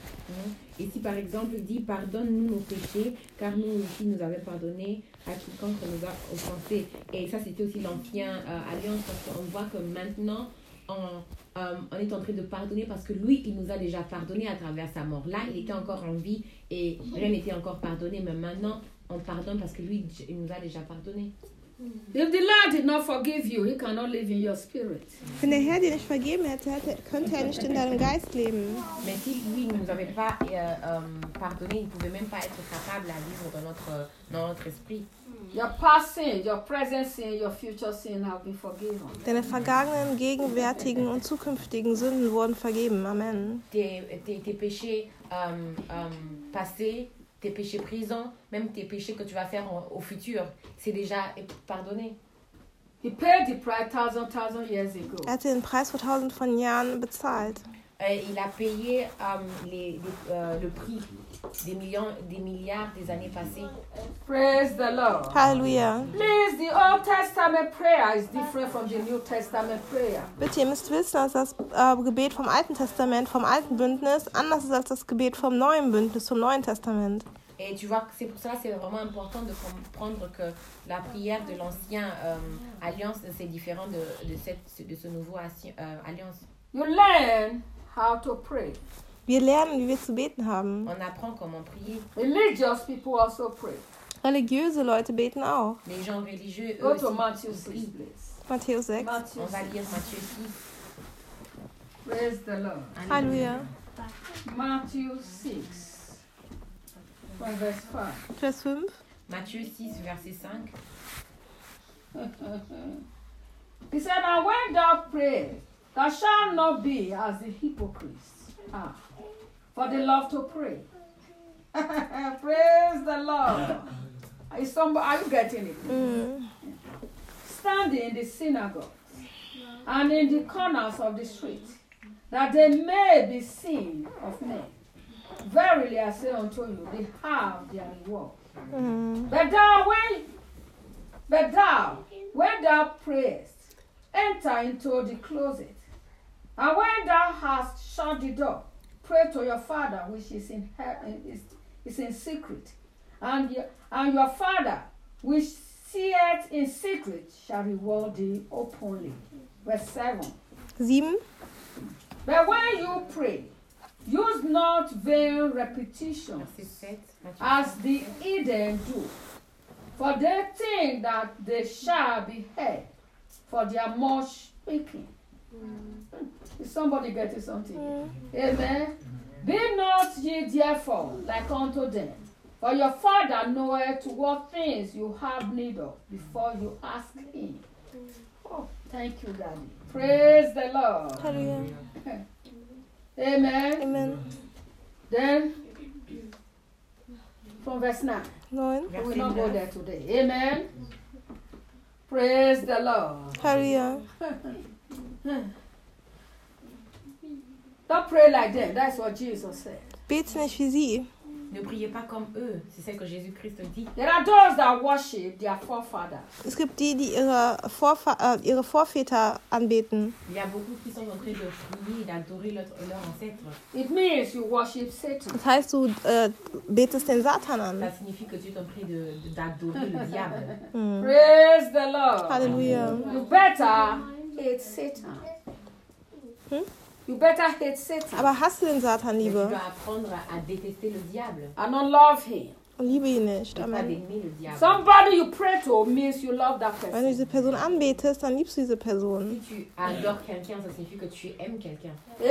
Ici, par exemple, il dit « Pardonne-nous nos péchés, car nous aussi nous avons pardonné à quiconque nous a offensés. » Et ça, c'était aussi l'ancienne euh, alliance, parce qu'on voit que maintenant, on, euh, on est en train de pardonner, parce que lui, il nous a déjà pardonné à travers sa mort. Là, il était encore en vie et rien n'était encore pardonné, mais maintenant, on pardonne parce que lui, il nous a déjà pardonné. If the Lord did not forgive you, he cannot live in your spirit. Wenn der Herr dir nicht vergeben hätte, hätte könnte er nicht in deinem Geist leben. Mais si lui ne nous avait pas euh, euh, pardonné, il ne pouvait même pas être capable à vivre dans notre, dans notre esprit. Your past sin, your present sin, your future sin have been forgiven. Deine vergangenen, gegenwärtigen und zukünftigen Sünden wurden vergeben. Amen. Tes, tes, tes péchés euh, euh, passés, tes péchés présents, même tes péchés que tu vas faire au, au futur, c'est déjà pardonné. He paid the price thousand, thousand years ago. Er hat den Preis vor tausend von Jahren bezahlt. Euh, il a payé euh, les, les, euh, le prix des, millions, des milliards des années passées. Praise the Lord. Halleluja. Please, the Old Testament prayer is different from the New Testament prayer. Bitte, ihr müsst wissen, dass das äh, Gebet vom Alten Testament, vom Alten Bündnis, anders ist als das Gebet vom Neuen Bündnis, vom Neuen Testament. Et tu vois, c'est pour cela c'est vraiment important de comprendre que la prière de l'ancienne euh, alliance, c'est différent de, de, cette, de ce nouveau euh, alliance. You learn how to pray. Wir lernen, wie wir zu beten haben. On apprend comment prier. Religious people also pray. Religiöse Leute beten auch. Les gens religieux, eux Go aussi, to Matthew six, please. Matthäus sechs. Matthew on va six. lire Matthieu six. Praise the Lord. Halleluja. Matthew six, from verse five. Vers fünf. Matthieu six, verset cinq. He said, "And when thou prayest, thou shalt not be as the hypocrites are, for they love to pray." Praise the Lord. Is somebody, are you getting it? Mm. Standing in the synagogues and in the corners of the street, that they may be seen of men. Verily I say unto you, they have their reward. Mm. But thou, when, but thou, when thou prayest, enter into the closet, and when thou hast shut the door, pray to your Father which is in he- is, is in secret, and your, and your Father which seeth in secret shall reward thee openly. Verse seven. Sieben. But when you pray, use not vain repetitions Verset sept. Matthieu as the heathen do, for they think that they shall be heard for their much speaking. Mm. Is somebody getting something? Mm. Amen. Be not ye therefore like unto them, for your Father knoweth what things you have need of before you ask him. Oh, thank you, Daddy. Praise the Lord. Halleluja. Amen. Amen. Then, from verse nine. Neun. We will not go there today. Amen. Praise the Lord. Halleluja. Don't pray like them. That's what Jesus said. Bete nicht wie sie. Ne priez pas comme eux. C'est ce que Jésus-Christ dit. There are those that worship their forefathers. Es gibt die, die ihre, Vorfa äh, ihre Vorväter anbeten. Il y a beaucoup qui sont en train de prier et d'adorer leur, leur ancêtre. It means you worship Satan. Das heißt, du äh, betest den Satan Ça an. signifie que tu es en train de, de- d'adorer le diable. Praise the Lord. Halleluja. You better hate Satan. Hmm? You better hate Satan Aber hasse den Satan, Mais tu Liebe. dois apprendre à détester le diable. and not love him. Und liebe ihn nicht. Et pas Amen. d'aimer le diable. Somebody you pray to means you love that Wenn du person. diese Person anbetest, dann liebst du diese Si Person. tu adores quelqu'un, ça signifie que tu aimes quelqu'un.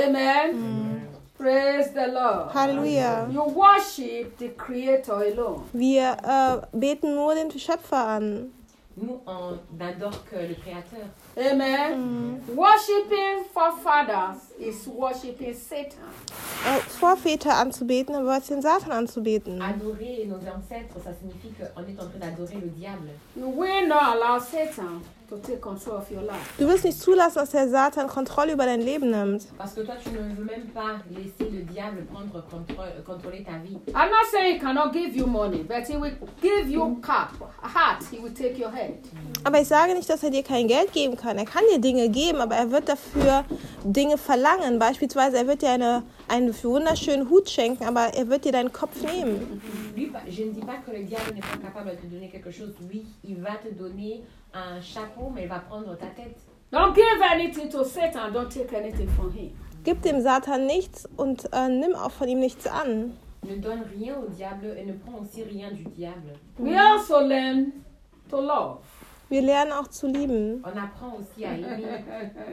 Amen. Praise the Lord. Halleluja. You worship the Creator alone. Wir äh, beten nur den Schöpfer an. Nous, on n'adore que le Créateur. Amen. Worshipping forefathers is worshipping Satan. Äh, Vorväter anzubeten, aber den Satan anzubeten. Adorer nos ancêtres, ça signifie qu'on est en train d'adorer le diable. You will not allow Satan to take control of your life. Du wirst nicht zulassen, dass der Satan Kontrolle über dein Leben nimmt. Parce que toi, tu ne veux même pas laisser le diable prendre contrôle, contrôler ta vie. I'm not saying he cannot give you money, but he will give you cap, heart. He will take your head. Aber ich sage nicht, dass er dir kein Geld geben kann. Er kann dir Dinge geben, aber er wird dafür Dinge verlangen. Beispielsweise, er wird dir eine, einen wunderschönen Hut schenken, aber er wird dir deinen Kopf nehmen. Lui, je ne dis pas que le diable n'est pas capable de te donner quelque chose. Oui, il va te donner un chapeau, mais il va prendre ta tête. Don't give anything to Satan. Don't take anything from him. Gib dem Satan nichts und äh, nimm auch von ihm nichts an. Ne donne rien au diable et ne prends aussi rien du diable. We also learn to love. Wir lernen auch zu lieben. On apprend aussi à aimer.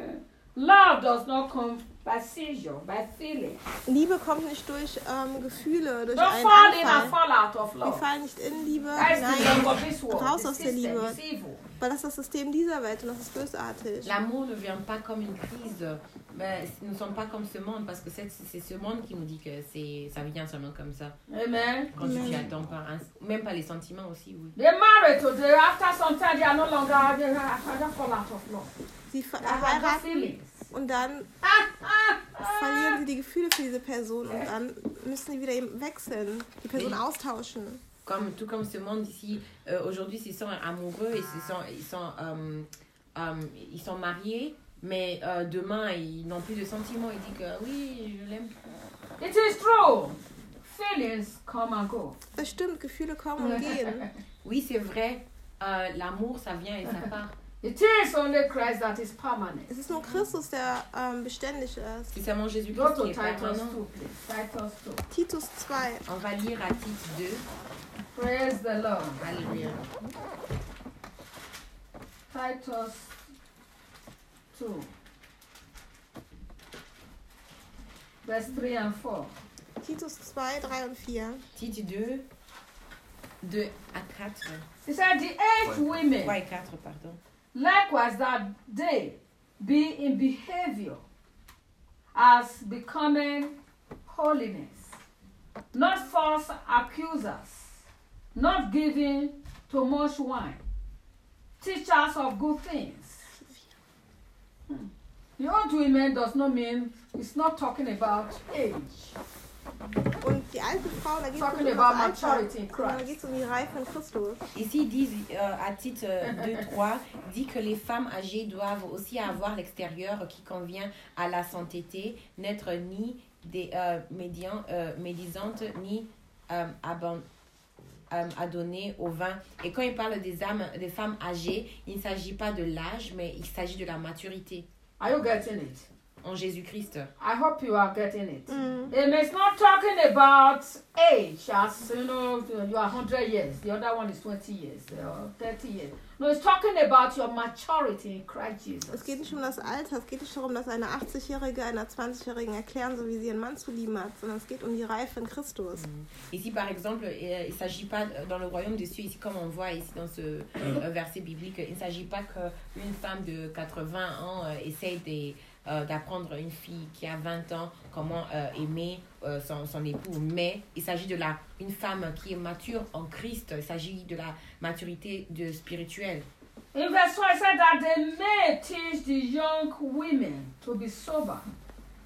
Love does not come by seizure, by feeling. Liebe kommt nicht durch ähm, Gefühle, durch Don't einen fall in and Anfall. fall out of Wir love. fallen nicht in Liebe That's the love hinein, of this world. raus The aus der system Liebe. is evil. weil das ist das System dieser Welt und das ist bösartig. L'amour ne vient pas comme une crise. Mais nous ne sommes pas comme ce monde parce que c'est, c'est ce monde qui nous dit que c'est, ça vient seulement comme ça. Amen. Quand tu t'y attends pas. Hein. Même pas les sentiments aussi, oui. They're married today. After some time, they are no longer. They are just fall out of love. Sie ver- They have the heiraten feelings. und dann Ah, ah, verlieren sie die Gefühle für diese Person und dann müssen sie wieder eben wechseln, die Person austauschen. Comme, tout comme ce monde ici, euh, aujourd'hui, ils sont amoureux, ils, se sont, ils, sont, euh, euh, ils sont mariés, mais euh, demain, ils n'ont plus de sentiments. Ils disent que oui, je l'aime. It is true. Feelings come and go. Das stimmt, Gefühle kommen und gehen. Oui, c'est vrai, euh, l'amour, ça vient et ça part. It is only Christ that is permanent. Es ist nur Christus, der ähm, beständig ist. C'est seulement Go Jésus-Christ to qui est Titus permanent. two, please. Titus two. Titus zwei. On va lire à Tite deux. Praise the Lord. Alléluia. Titus two. Verse three and four. Titus zwei, drei und vier. Tite deux, deux à quatre. He said, the eight women, trois et quatre, pardon. likewise, that they be in behavior as becoming holiness, not false accusers, not giving to much wine, teachers of good things. Hmm. The old women does not mean, it's not talking about age. Und die alte Frau, da geht es Talking nicht um about das Alter, maturity in sondern da Christ. geht es um die Reife in Christus. Ici, ils disent, euh, à titre deux trois, dit que les femmes âgées doivent aussi avoir l'extérieur qui convient à la sainteté, n'être ni des euh, médian, euh, médisantes, ni euh, aban- euh, adonnées au vin. Et quand il parle des, âmes, des femmes âgées, il ne s'agit pas de l'âge, mais il s'agit de la maturité Are you getting it? en Jésus-Christ. I hope you are getting it. Mhm. And it's not talking about age as, you know, you are one hundred years. The other one is twenty years or thirty years. No, it's talking about your maturity in Christ Jesus. Es geht nicht um das Alter, es geht nicht darum, dass eine achtzigjährige einer zwanzigjährigen erklären soll, wie sie ihren Mann zu lieben hat, sondern es geht um die Reife in Christus. Ici, par exemple, euh, il ne s'agit pas, dans le royaume des cieux, ici, comme on voit ici dans ce euh, verset biblique, il ne s'agit pas qu'une femme de quatre-vingts ans euh, essaye de, euh, d'apprendre une fille qui a vingt ans comment euh, aimer euh, son, son époux, mais il s'agit de la, une femme qui est mature en Christ, il s'agit de la maturité de spirituelle. In verse four, it said that they may teach the young women to be sober,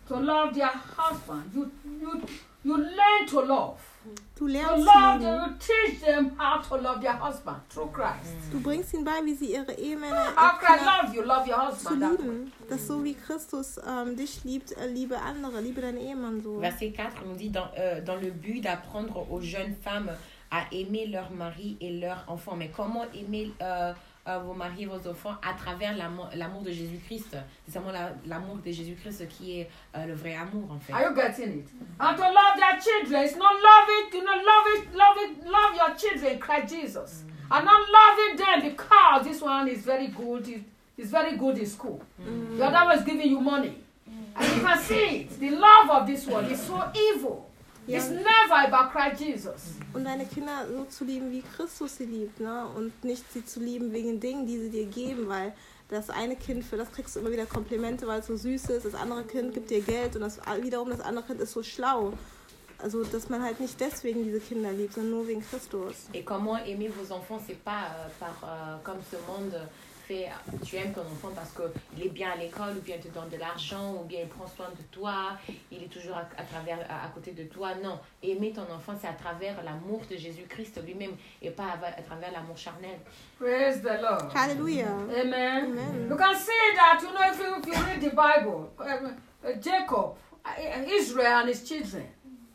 to love their husband. You, you, you learn to love. Du You lernst love sie them, lieben. you teach them how to love their husband through Christ. Du bringst ihnen bei, wie sie ihre Ehemänner How can I Kinder love you? Love your zu husband. that way. lieben. Dass so wie Christus ähm, dich liebt, äh, liebe andere, liebe deinen Ehemann so. Verset quatre nous dit dans, euh, dans le but d'apprendre aux jeunes femmes à aimer leur mari et leurs enfants. Mais comment aimer euh, euh, vos maris et vos enfants à travers l'amour, l'amour de Jésus-Christ? C'est seulement la, l'amour de Jésus-Christ qui est euh, le vrai amour en fait. Are you getting it? And to love their children, it's not love it, you know, love it, love it, love your children in Christ Jesus. And not loving them because this one is very good, is is very good in school. Mm. The other one is giving you money. And you can see it. The love of this one is so evil. Ja. It's never about Christ Jesus. Und deine Kinder so zu lieben, wie Christus sie liebt, ne? Und nicht sie zu lieben wegen Dingen, die sie dir geben, weil das eine Kind, für das kriegst du immer wieder Komplimente, weil es so süß ist, das andere Kind gibt dir Geld und das wiederum das andere Kind ist so schlau. Also, dass man halt nicht deswegen diese Kinder liebt, sondern nur wegen Christus. Et comment aimer vos enfants, c'est pas euh, par euh, comme ce monde fait, tu aimes ton enfant parce qu'il est bien à l'école ou bien il te donne de l'argent ou bien il prend soin de toi, il est toujours à, à travers à, à côté de toi. Non, aimer ton enfant c'est à travers l'amour de Jésus-Christ lui-même et pas à, à travers l'amour charnel. Praise the Lord. Halleluja. Amen. Amen. You can see that, you know, if you, if you read the Bible, uh, uh, Jacob, uh, Israel and his children.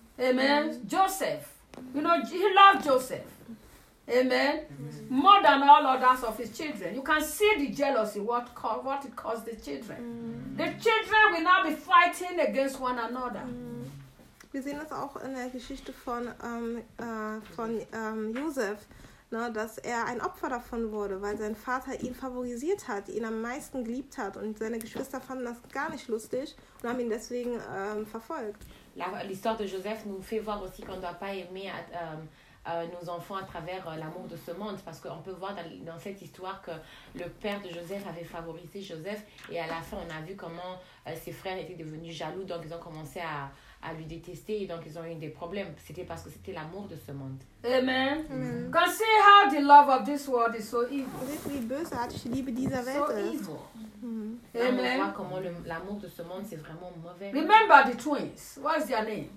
Amen. Joseph. You know, he loved Joseph. Amen. More than all others of his children. You can see the jealousy, what, co- what it caused the children. The children will now be fighting against one another. Wir sehen das auch in der Geschichte von, ähm, äh, von ähm, Josef, ne, dass er ein Opfer davon wurde, weil sein Vater ihn favorisiert hat, ihn am meisten geliebt hat und seine Geschwister fanden das gar nicht lustig und haben ihn deswegen ähm, verfolgt. La- l'histoire de Joseph nous fait voir aussi qu'on ne doit pas aimer euh, euh, nos enfants à travers euh, l'amour de ce monde, parce qu'on peut voir dans, dans cette histoire que le père de Joseph avait favorisé Joseph et à la fin on a vu comment euh, ses frères étaient devenus jaloux, donc ils ont commencé à, à lui détester et donc ils ont eu des problèmes. C'était parce que c'était l'amour de ce monde. Amen. Amen. You can see how the love of this world is so evil. Seht, wie bösartig die Liebe dieser So Welt ist. evil. Mhm. Là, on voit Amen. comment le- l'amour de ce monde c'est vraiment mauvais. Remember the twins. What's their name?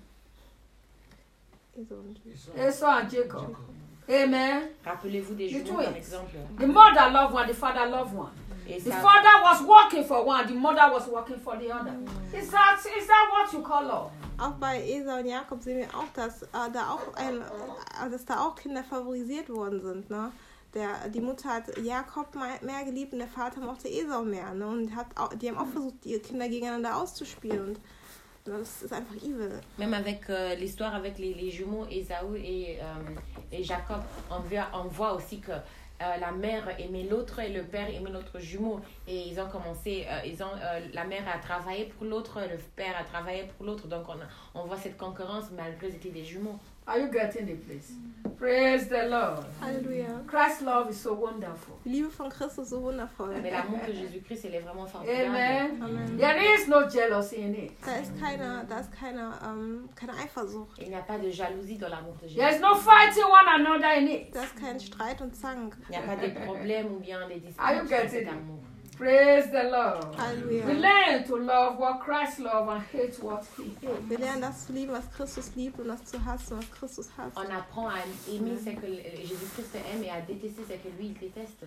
So, und Esau and Jacob. Amen. Rappelez-vous des The jumeaux twins. par exemple. The mother loved one, the father loved one. Et The ça, father was working for one, the mother was working for the other. Is that is that what you call love? Auch bei Esau und Jakob sehen wir auch, dass, äh, da, auch ein, äh, dass da auch Kinder favorisiert worden sind. Ne? Der, die Mutter hat Jakob mehr, mehr geliebt und der Vater mochte Esau mehr. Ne? Und hat auch, die haben auch versucht, ihre Kinder gegeneinander auszuspielen. Und ne, das ist einfach evil. même avec euh, l'histoire avec les, les jumeaux Ésaü et, euh, et Jacob, on voit, on voit aussi que euh, la mère aimait l'autre et le père aimait l'autre jumeau. Et ils ont commencé, euh, ils ont, euh, la mère a travaillé pour l'autre, le père a travaillé pour l'autre. Donc on, a- on voit cette concurrence malgré qu'ils étaient des jumeaux. Are you getting it, please? Praise the Lord. Halleluja. Christ's love is so wonderful. Die Liebe von Christus so wundervoll. Mais l'amour de Jésus-Christ, elle est vraiment formidable. Amen. Amen. There is no jealousy in it. Da ist keine, da ist keine, ähm, keine Eifersucht. Il n'y a pas de jalousie dans l'amour de Jésus. There is no fighting one another in it. Da ist kein Streit und Zank. Il n'y a pas de problème ou bien des disputes Are you dans getting cet it? amour. Praise the Lord. Halleluja. We learn to love what Christ loved and hate what he hates. Wir lernen das zu lieben, was Christus liebt und das zu hassen, was Christus hasst. On apprend à aimer ce que Jésus-Christ aime et à détester ce que lui, il déteste.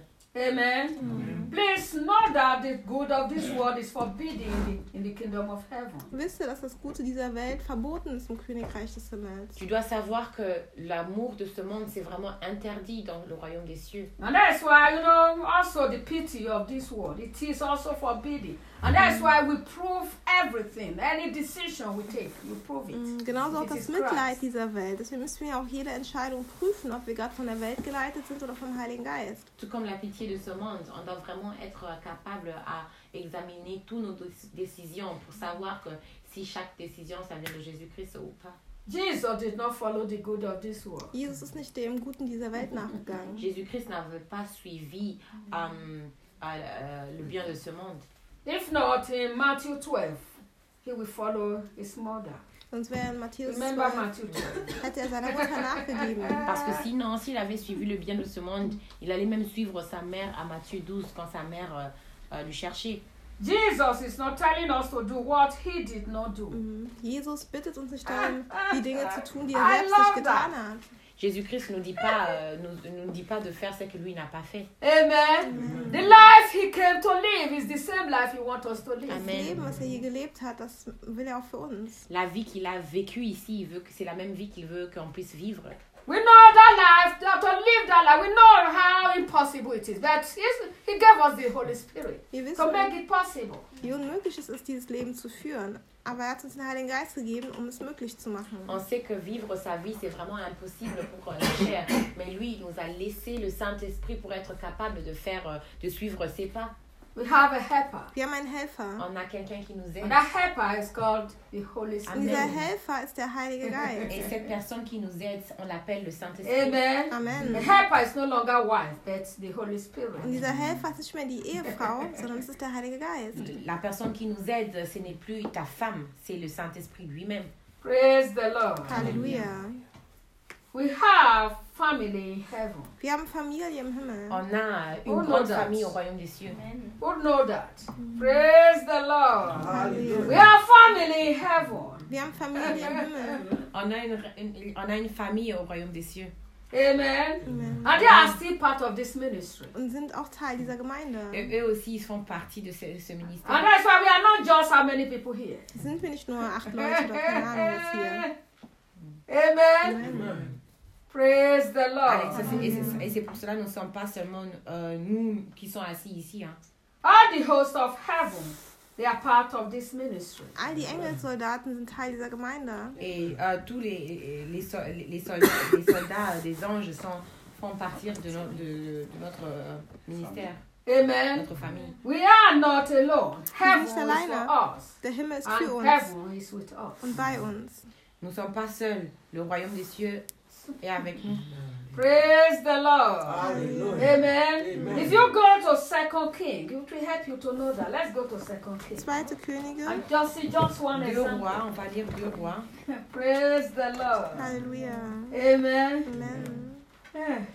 Amen. Please know that the good of this world is forbidden in the, in the kingdom of heaven. Wisst ihr, dass das Gute dieser Welt verboten ist im Königreich des Himmels? Tu dois savoir que l'amour de ce monde, c'est vraiment interdit dans le royaume des cieux. And that's why, you know, also the pity of this world, it is also forbidden. And that's why we prove everything. Any decision we take, we prove it. Mm, Genauso auch It das is Mitleid Christ. dieser Welt. Deswegen müssen wir auch jede Entscheidung prüfen, ob wir gerade von der Welt geleitet sind oder vom Heiligen Geist. Tout comme la pitié de ce monde, on doit vraiment être capable à examiner toutes nos dé- décisions pour savoir que si chaque décision, ça vient de Jésus-Christ ou pas. Jesus did not follow the good of this world. Jesus ist nicht dem Guten dieser Welt nachgegangen. Jésus-Christ n'avait pas suivi euh, euh, le bien de ce monde. If not, in Matthew twelve, he will follow his mother. Sonst wäre in Matthäus Remember zwölf, Matthew twelve. hätte er seiner Mutter nachgegeben. Parce que sinon, s'il avait suivi le bien de ce monde, il allait même suivre sa mère à Matthieu douze quand sa mère euh, euh, lui cherchait. Jesus is not telling us to do what he did not do. Mhm. Jesus bittet uns nicht darum, die Dinge zu tun, die er I selbst love nicht getan that. hat. Jésus-Christ ne nous dit pas, euh, nous, nous dit pas de faire ce que lui n'a pas fait. Amen. The life he came to live is the same life he wants us to live. Das Amen. Leben, was er hier gelebt hat, das will er auch für uns. La vie qu'il a vécue ici, il veut que c'est la même vie qu'il veut qu'on puisse vivre. We know that life, that to live that life, we know how impossible it is. But he's- he gave us the Holy Spirit Wir to wissen, make it possible. wie unmöglich es ist, dieses Leben zu führen. Aber er hat uns den Heiligen Geist gegeben, um es möglich zu machen. On sait que vivre sa vie, c'est vraiment impossible pour la chair. Mais lui, il nous a laissé le Saint-Esprit pour être capable de faire, euh, de suivre ses pas. We have a helper. Wir haben einen Helfer. On a quelqu'un qui nous aide. And that helper is called the Holy Und Spirit. dieser Helfer ist der Heilige Et Geist. cette personne qui nous aide, on l'appelle le Saint-Esprit. Amen. The Amen. helper is no longer wife, but the Holy Und Spirit. dieser Helfer ist nicht mehr die Ehefrau, sondern es ist der Heilige Geist. La personne qui nous aide, ce n'est plus ta femme, c'est le Saint-Esprit lui-même. Praise the Lord. Halleluja. We have family in heaven. Wir haben Familie im Himmel. On a Oh, une no grande doubt. famille au royaume des cieux. Who know that? Praise the Lord. We Halleluja. have family in heaven. Wir haben Familie im Himmel. On a une, une- on a une famille au royaume des cieux. Amen. Amen. And they are still part of this ministry. Und sind auch Teil dieser Gemeinde. Et eux aussi, ils font partie de ce, ce ministère. And that's why we are not just how many people here. Sind wir nicht nur acht Leute oder keine Ahnung was hier. Amen. Amen. Praise the Alex, Lord. ça, c'est- et c'est et c'est pour cela que nous ne sommes pas seulement euh, nous qui sommes assis ici. Hein. All the hosts of heaven, they are part of this ministry. All die Engelssoldaten sind Teil dieser Gemeinde. Et euh, tous les, les, sol- les, soldats, les soldats euh, des anges sont, font partie de, no- de, de notre euh, ministère, Amen. notre famille. We are not alone. Heaven nicht is alleine. for us. Der Himmel ist für And uns heaven is with us. und bei uns. Nous ne sommes pas seuls. Le royaume des cieux est avec nous. Praise the Lord. Hallelujah. Amen. Amen. If you go to Second King, it will help you to know that. Let's go to Second King. Zweite Könige. And just see just one Deux example. rois, on va dire deux rois. Praise the Lord. Halleluja. Amen. Amen.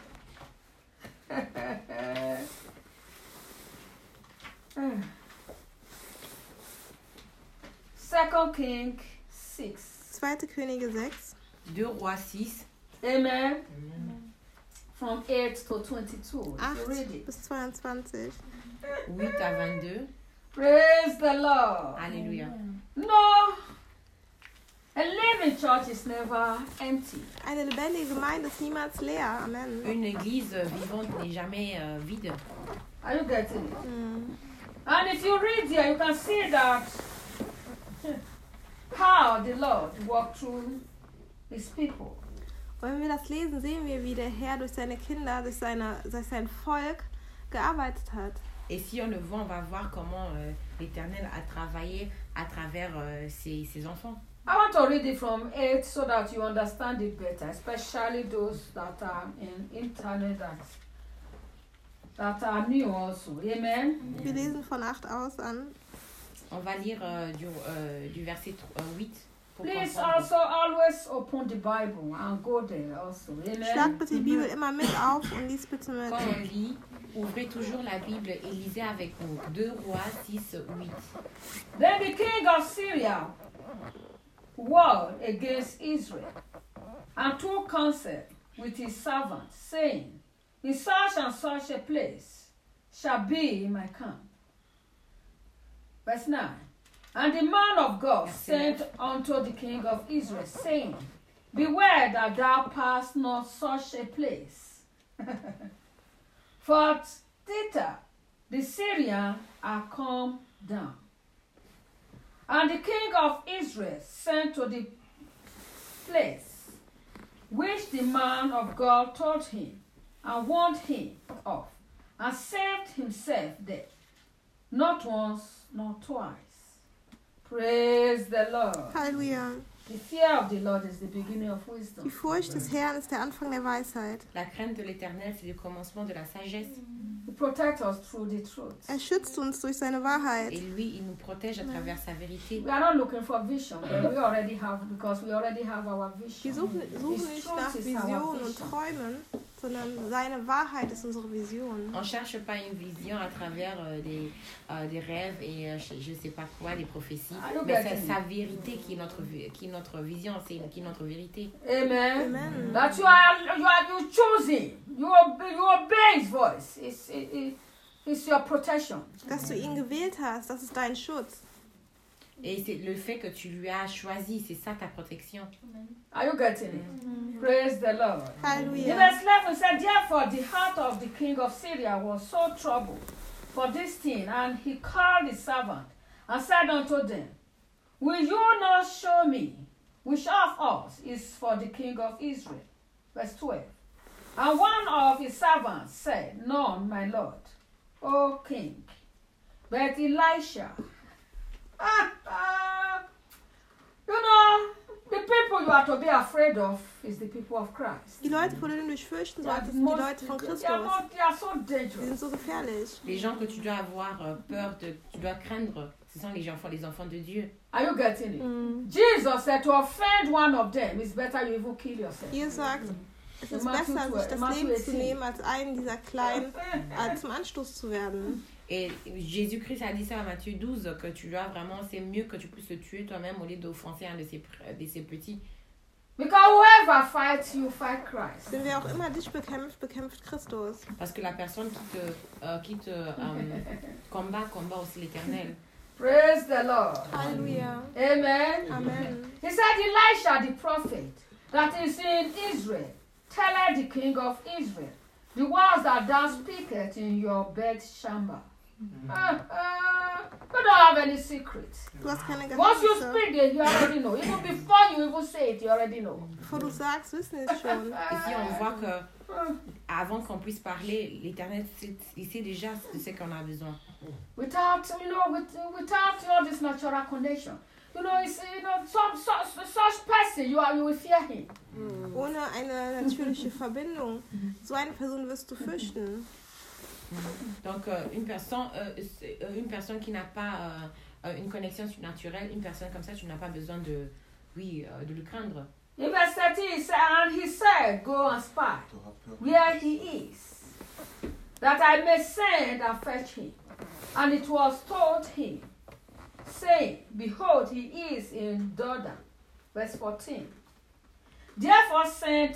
Second King six. Zweite Könige sechs. Deux rois six. Amen. From eight to twenty-two. You acht read it. bis zweiundzwanzig. huit à vingt-deux. Praise the Lord. Alléluia. No. A living church is never empty. Eine lebendige Gemeinde ist niemals leer. Amen. Une église vivante n'est jamais euh, vide. Are you getting it? Hm. And if you read here, you can see that how the Lord walked through his people. Und wenn wir das lesen, sehen wir, wie der Herr durch seine Kinder, durch, seine, durch sein Volk gearbeitet hat. Et si on le voit, on va voir comment euh, l'Éternel a travaillé à travers euh, ses, ses enfants. I want to read it from eight so that you understand it better, especially those that are in internet that, that are new also. Amen. Wir lesen von acht aus an. On va lire euh, du, euh, du verset huit pour Please comprendre. also always open the Bible and go there also. Schlag Amen. bitte die Bibel immer mit auf und lies bitte mit. Quand on lit, ouvrez toujours la Bible et lisez avec nous. deux rois six, huit. Then the king of Syria warred against Israel and took counsel with his servants, saying, in such and such a place shall be my camp. Verse nine. And the man of God Verse sent unto the king of Israel, saying, beware that thou pass not such a place. For thither the Syrians are come down. And the king of Israel sent to the place which the man of God told him, and warned him of, and saved himself there, not once nor twice. Praise the Lord. Halleluja. The fear of the Lord is the beginning of Die wisdom. Furcht des Herrn ist der Anfang der Weisheit. La crainte de l'Éternel, c'est le commencement de la sagesse. He protects us through the truth. Er schützt uns durch seine Et Wahrheit. lui, il nous protège à travers sa vérité. We are not looking for vision, but we already have, because we already have our Wir vision. suchen, suchen His nicht truth nach is our Visionen und vision. Träumen, sondern seine Wahrheit ist unsere Vision. On ne cherche pas une vision à travers euh, des, euh, des rêves et euh, je ne sais pas quoi, des prophéties, mais c'est sa vérité qui est notre, qui est notre vision, c'est qui est notre vérité. Amen. Amen. That you are you are you choosing. You obey, you obey his voice. It's, it, it, it's your protection. Dass du ihn gewählt hast, das ist dein Schutz. Et c'est le fait que tu lui as choisi, c'est ça ta protection. Are you getting it? Mm-hmm. Praise the Lord. In Halleluja. verse eleven said, therefore the heart of the king of Syria was so troubled for this thing, and he called his servant and said unto them, will you not show me which of us is for the king of Israel? Verse twelve. And one of his servants said, none, my lord, O king, but Elisha. Ah, ah, you know, the people you are to be afraid of is the people of Christ. Die Leute, vor denen du dich fürchten They are solltest, the sind die most- Leute von they Christus. are not- they are so Die dangerous. sind so gefährlich. Les gens que tu dois avoir euh, peur de, tu dois craindre, ce sont les enfants, les enfants de Dieu. Are you getting it? Mhm. Jesus said to offend one of them is better you even kill yourself. Jesus sagt, es ist Matthew besser, sich twelve, das Matthew Leben zu eighteen. nehmen, als einen dieser Kleinen äh, zum Anstoß zu werden. Et Jésus-Christ a dit ça à Matthieu douze, que tu dois vraiment, c'est mieux que tu puisses te tuer toi-même au lieu d'offenser un de ces, de ces petits. Because whoever fights you, fight Christ. Denn wer auch immer dich bekämpft, bekämpft Christus. Parce que la personne qui te, euh, qui te euh, combat, combat aussi l'Éternel. Praise the Lord. Halleluja. Amen. Amen. He said, Elisha the prophet that is in Israel, tell the king of Israel, the words that thou speakest in your bed chamber. Uh, uh, you don't have any secrets. Du hast keine Once you Geheimnisse. speak it, you already know. Even before you even say it, you already know. Bevor du sagst, wissen sie es schon. Ici, on voit que avant qu'on puisse parler, l'Éternel sait, il sait déjà de ce qu'on a besoin. Without, you know, with, without all this natural connection. You know, it's, you know, some such, such person, you, are, you will fear him. Ohne eine natürliche Verbindung. So eine Person wirst du fürchten. Donc, euh, une, personne, euh, c'est, euh, une personne qui n'a pas euh, une connexion surnaturelle, une personne comme ça, tu n'as pas besoin de, oui, euh, de le craindre. In verse thirteen, he said, and he said, go and spy where he is, that I may send and fetch him. And it was told him, saying, behold, he is in Jordan. Verse fourteen. Therefore sent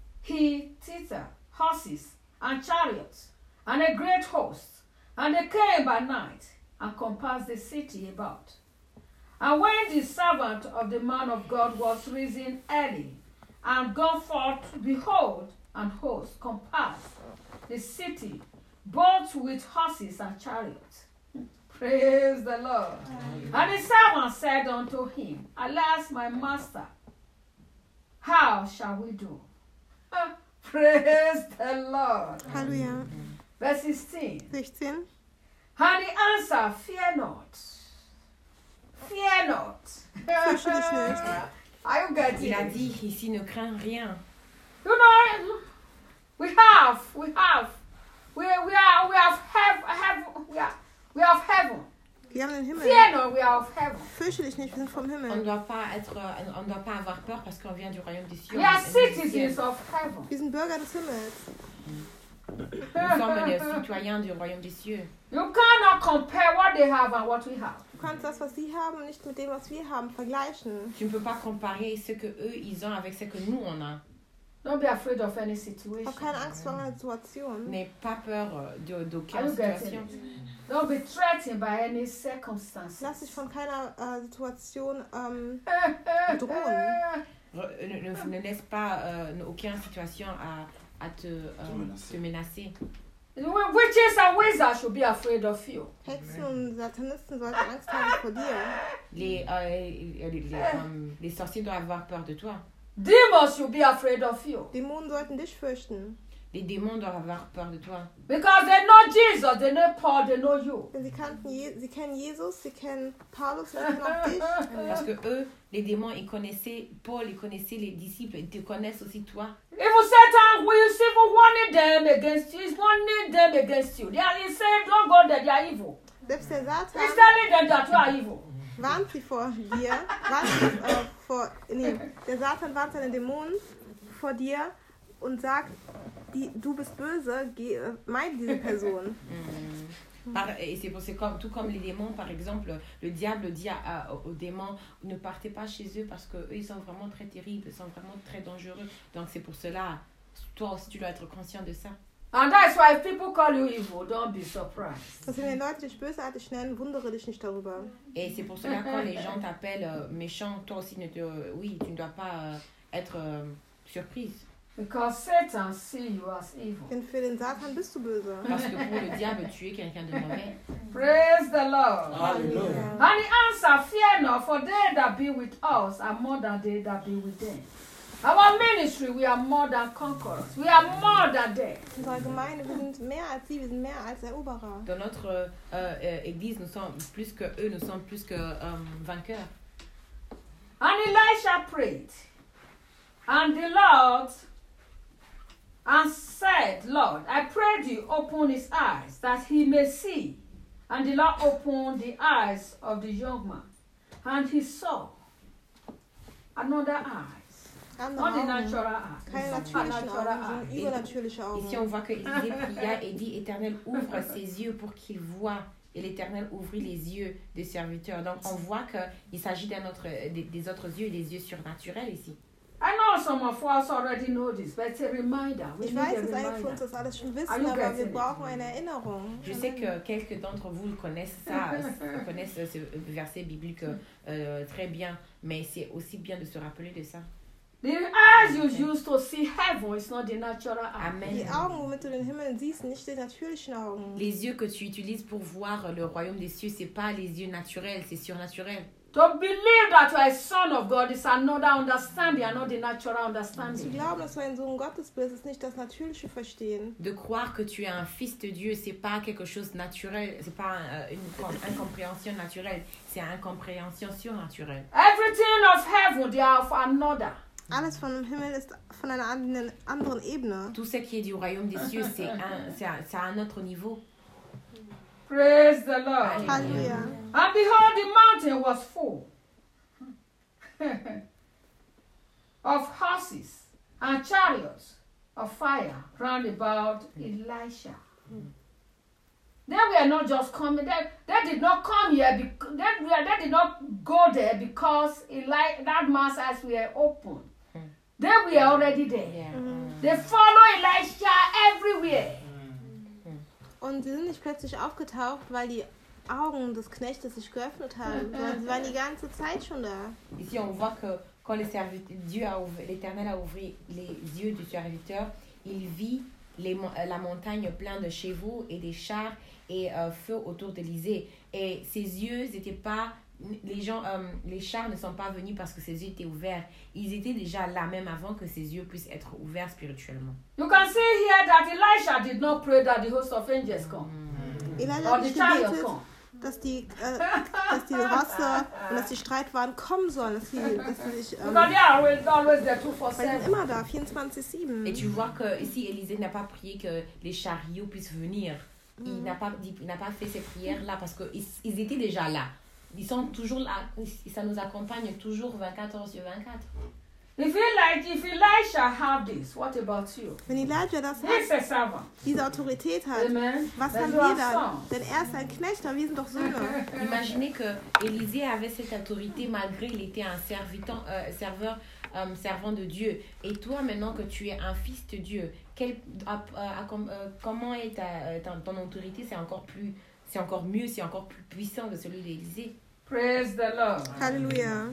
he thither horses and chariots and a great host, and they came by night and compassed the city about. And when the servant of the man of God was risen early and gone forth, behold, an host compassed the city, both with horses and chariots. Praise the Lord. And the servant said unto him, alas, my master, how shall we do? Ah, praise the Lord. Halleluja. Verse sixteen. sechzehn. And he answered, fear not. Fear not. Fürchte dich nicht. Are you getting Il a it? dit ici, ne crains rien. You know, we have, we have, we, we are, we have heaven, heaven we, are, we have heaven. Wir haben den Himmel. Fear not, we are of heaven. Fürchte dich nicht, wir sind vom On ne Himmel. doit pas être, euh, on ne doit pas avoir peur parce qu'on vient du royaume des cieux. We are On est du citizens ciel. of heaven. Wir sind Bürger des Himmels. Nous sommes les citoyens du royaume des cieux. You cannot compare what they have and what we have. Du kannst das, was sie haben, nicht mit dem, was wir haben, vergleichen. Tu ne peux pas comparer ce que eux ils ont avec ce que nous on a. Don't be afraid of any situation. Hab keine Angst vor einer Situation. N'aie pas peur euh, de- Are d'aucune you getting situation. it? Don't be threatened by any circumstances. Lass dich von keiner äh, Situation ähm, Drohen. Re- Ne, ne- ne laisse pas euh, aucune situation à, à te, euh, menacer. te menacer. Witches and wizards should be afraid of you. Hexen und Satanisten sollten Angst haben vor dir. Les, euh, les, les, euh, les sorciers doivent avoir peur de toi. Demons should be afraid of you. Dämonen sollten dich fürchten. Les démons doivent avoir peur de toi. Because they know Jesus, they know Paul, they know you. Denn sie, kannten Je sie kennen Jesus, sie kennen Paulus, sie kennen auch dich. Parce que eux, les démons, ils connaissaient Paul, ils connaissaient les disciples, ils te connaissent aussi toi. Even Satan will even warning them against you. He's warning them against you. They are, he said, don't go there, they are evil. Selbst der He's Satan telling them that you are evil. warnt sie vor dir. Warnt sie, äh, vor, nee, der Satan warnt seine Dämonen vor dir und sagt, die, du bist böse, geh, äh, meide diese Person. Mm. Par, et c'est, c'est comme, tout comme les démons, par exemple, le diable dit à, à, aux démons, ne partez pas chez eux parce qu'eux, ils sont vraiment très terribles, ils sont vraiment très dangereux. Donc c'est pour cela, toi aussi, tu dois être conscient de ça. And that's why if people call you evil, don't be surprised. Also wenn die Leute dich bösartig nennen, wundere dich nicht darüber. Et c'est pour cela quand les gens t'appellent euh, méchant, toi aussi, ne te, euh, oui, tu ne dois pas euh, être euh, surprise. Because Satan sees you as evil. Denn für den Satan bist du böse. Parce que pour le diable, tu es quelqu'un de mauvais. Praise the Lord. Hallelujah. And the answer, fear not, for they that be with us are more than they that be with them. Our ministry, we are more than conquerors. We are more than them. Unsere Gemeinde, wir sind mehr als sie, wir sind mehr als Eroberer. Dans notre euh, euh, église, nous sommes plus que eux, nous sommes plus que euh, vainqueurs. And Elisha prayed, and the Lord and said, Lord, I pray thee, open his eyes, that he may see. And the Lord opened the eyes of the young man, and he saw another eyes. Andere Not the Augen. natural eyes. Keine natürlichen Augen, sondern übernatürliche Ici, Augen. on voit que Élisée pria et dit, Éternel, ouvre ses yeux pour qu'il voie. Et l'Éternel ouvrit les yeux des serviteurs. Donc, on voit qu'il s'agit d'un autre, des, des autres yeux, des yeux surnaturels ici. I know some of us already know this, but it's a reminder. We Ich need weiß, a dass einige von uns reminder. das alles schon Are wissen, you aber wir getting it? brauchen eine Erinnerung. Je sais que quelques d'entre vous connaissent ça, euh, connaissent ce verset biblique euh, très bien, mais c'est aussi bien de se rappeler de ça. The eyes you use to see heaven is not the natural eye. Amen. Die Augen, womit du den Himmel siehst, nicht die natürlichen Augen. Les yeux que tu utilises pour voir le royaume des cieux, c'est pas les yeux naturels, c'est surnaturel. To believe that you are a son of God is another understanding and not the natural Zu understanding. glauben, dass du ein Sohn Gottes bist, ist nicht das natürliche Verstehen. De croire que tu es un fils de Dieu, c'est pas quelque chose de naturel, c'est pas un- une com- incompréhension naturelle, c'est une incompréhension surnaturelle. Everything of heaven, they are of another. Alles von dem Himmel ist von einer anderen, anderen Ebene. Tout ce qui est du royaume des cieux, c'est un, c'est un- c'est à un autre niveau. Praise the Lord. Halleluja. And behold, the mountain was full of horses and chariots of fire round about Elisha. They were not just coming, they, they did not come here, because, they, were- they did not go there because Eli, that man's eyes were open. They were already there. Yeah. They follow Elisha everywhere. Und sie sind nicht plötzlich aufgetaucht, weil die Augen des Knechtes sich geöffnet haben, sondern sie waren die ganze Zeit schon da. Ici, on voit que quand le serviteur, Dieu a ouvert, l'Éternel a ouvert les yeux du serviteur, il vit les, mon- la montagne pleine de chevaux et des chars et euh, feu autour d'Élysée. Et ses yeux n'étaient pas, les gens, euh, les chars ne sont pas venus parce que ses yeux étaient ouverts. Ils étaient déjà là même avant que ses yeux puissent être ouverts spirituellement. You can see here that Elisha did not pray that the host of angels come Elijah or hat the nicht chariots gebetet, come. dass die, äh, dass die Rosse und dass die Streitwagen kommen sollen, dass sie, dass sie sich, ähm, Because they are always, always there two four weil die sind seven. immer da, vierundzwanzig sieben. Et tu vois que ici Élisée n'a pas prié que les chariots puissent venir. Il n'a pas dit, il n'a pas fait ces prières là parce que ils, ils étaient déjà là. Ils sont toujours là. Ça nous accompagne toujours vingt-quatre heures sur vingt-quatre. If you like, if Elisha have this, what about you? Wenn Elijah das He's hat, a servant. diese Autorität hat, Amen. was Then haben you are wir dann? sons. Denn er ist ein Knecht, aber wir sind doch Söhne. Imaginez que Élisée avait cette autorité malgré il était un serviteur, euh, serveur, euh, servant de Dieu. Et toi maintenant que tu es un fils de Dieu, quel, à- à- à- com- euh, comment est ta, euh, ta- ton autorité? C'est encore plus, c'est encore mieux, c'est encore plus puissant que celui d'Élisée. Praise the Lord. Halleluja.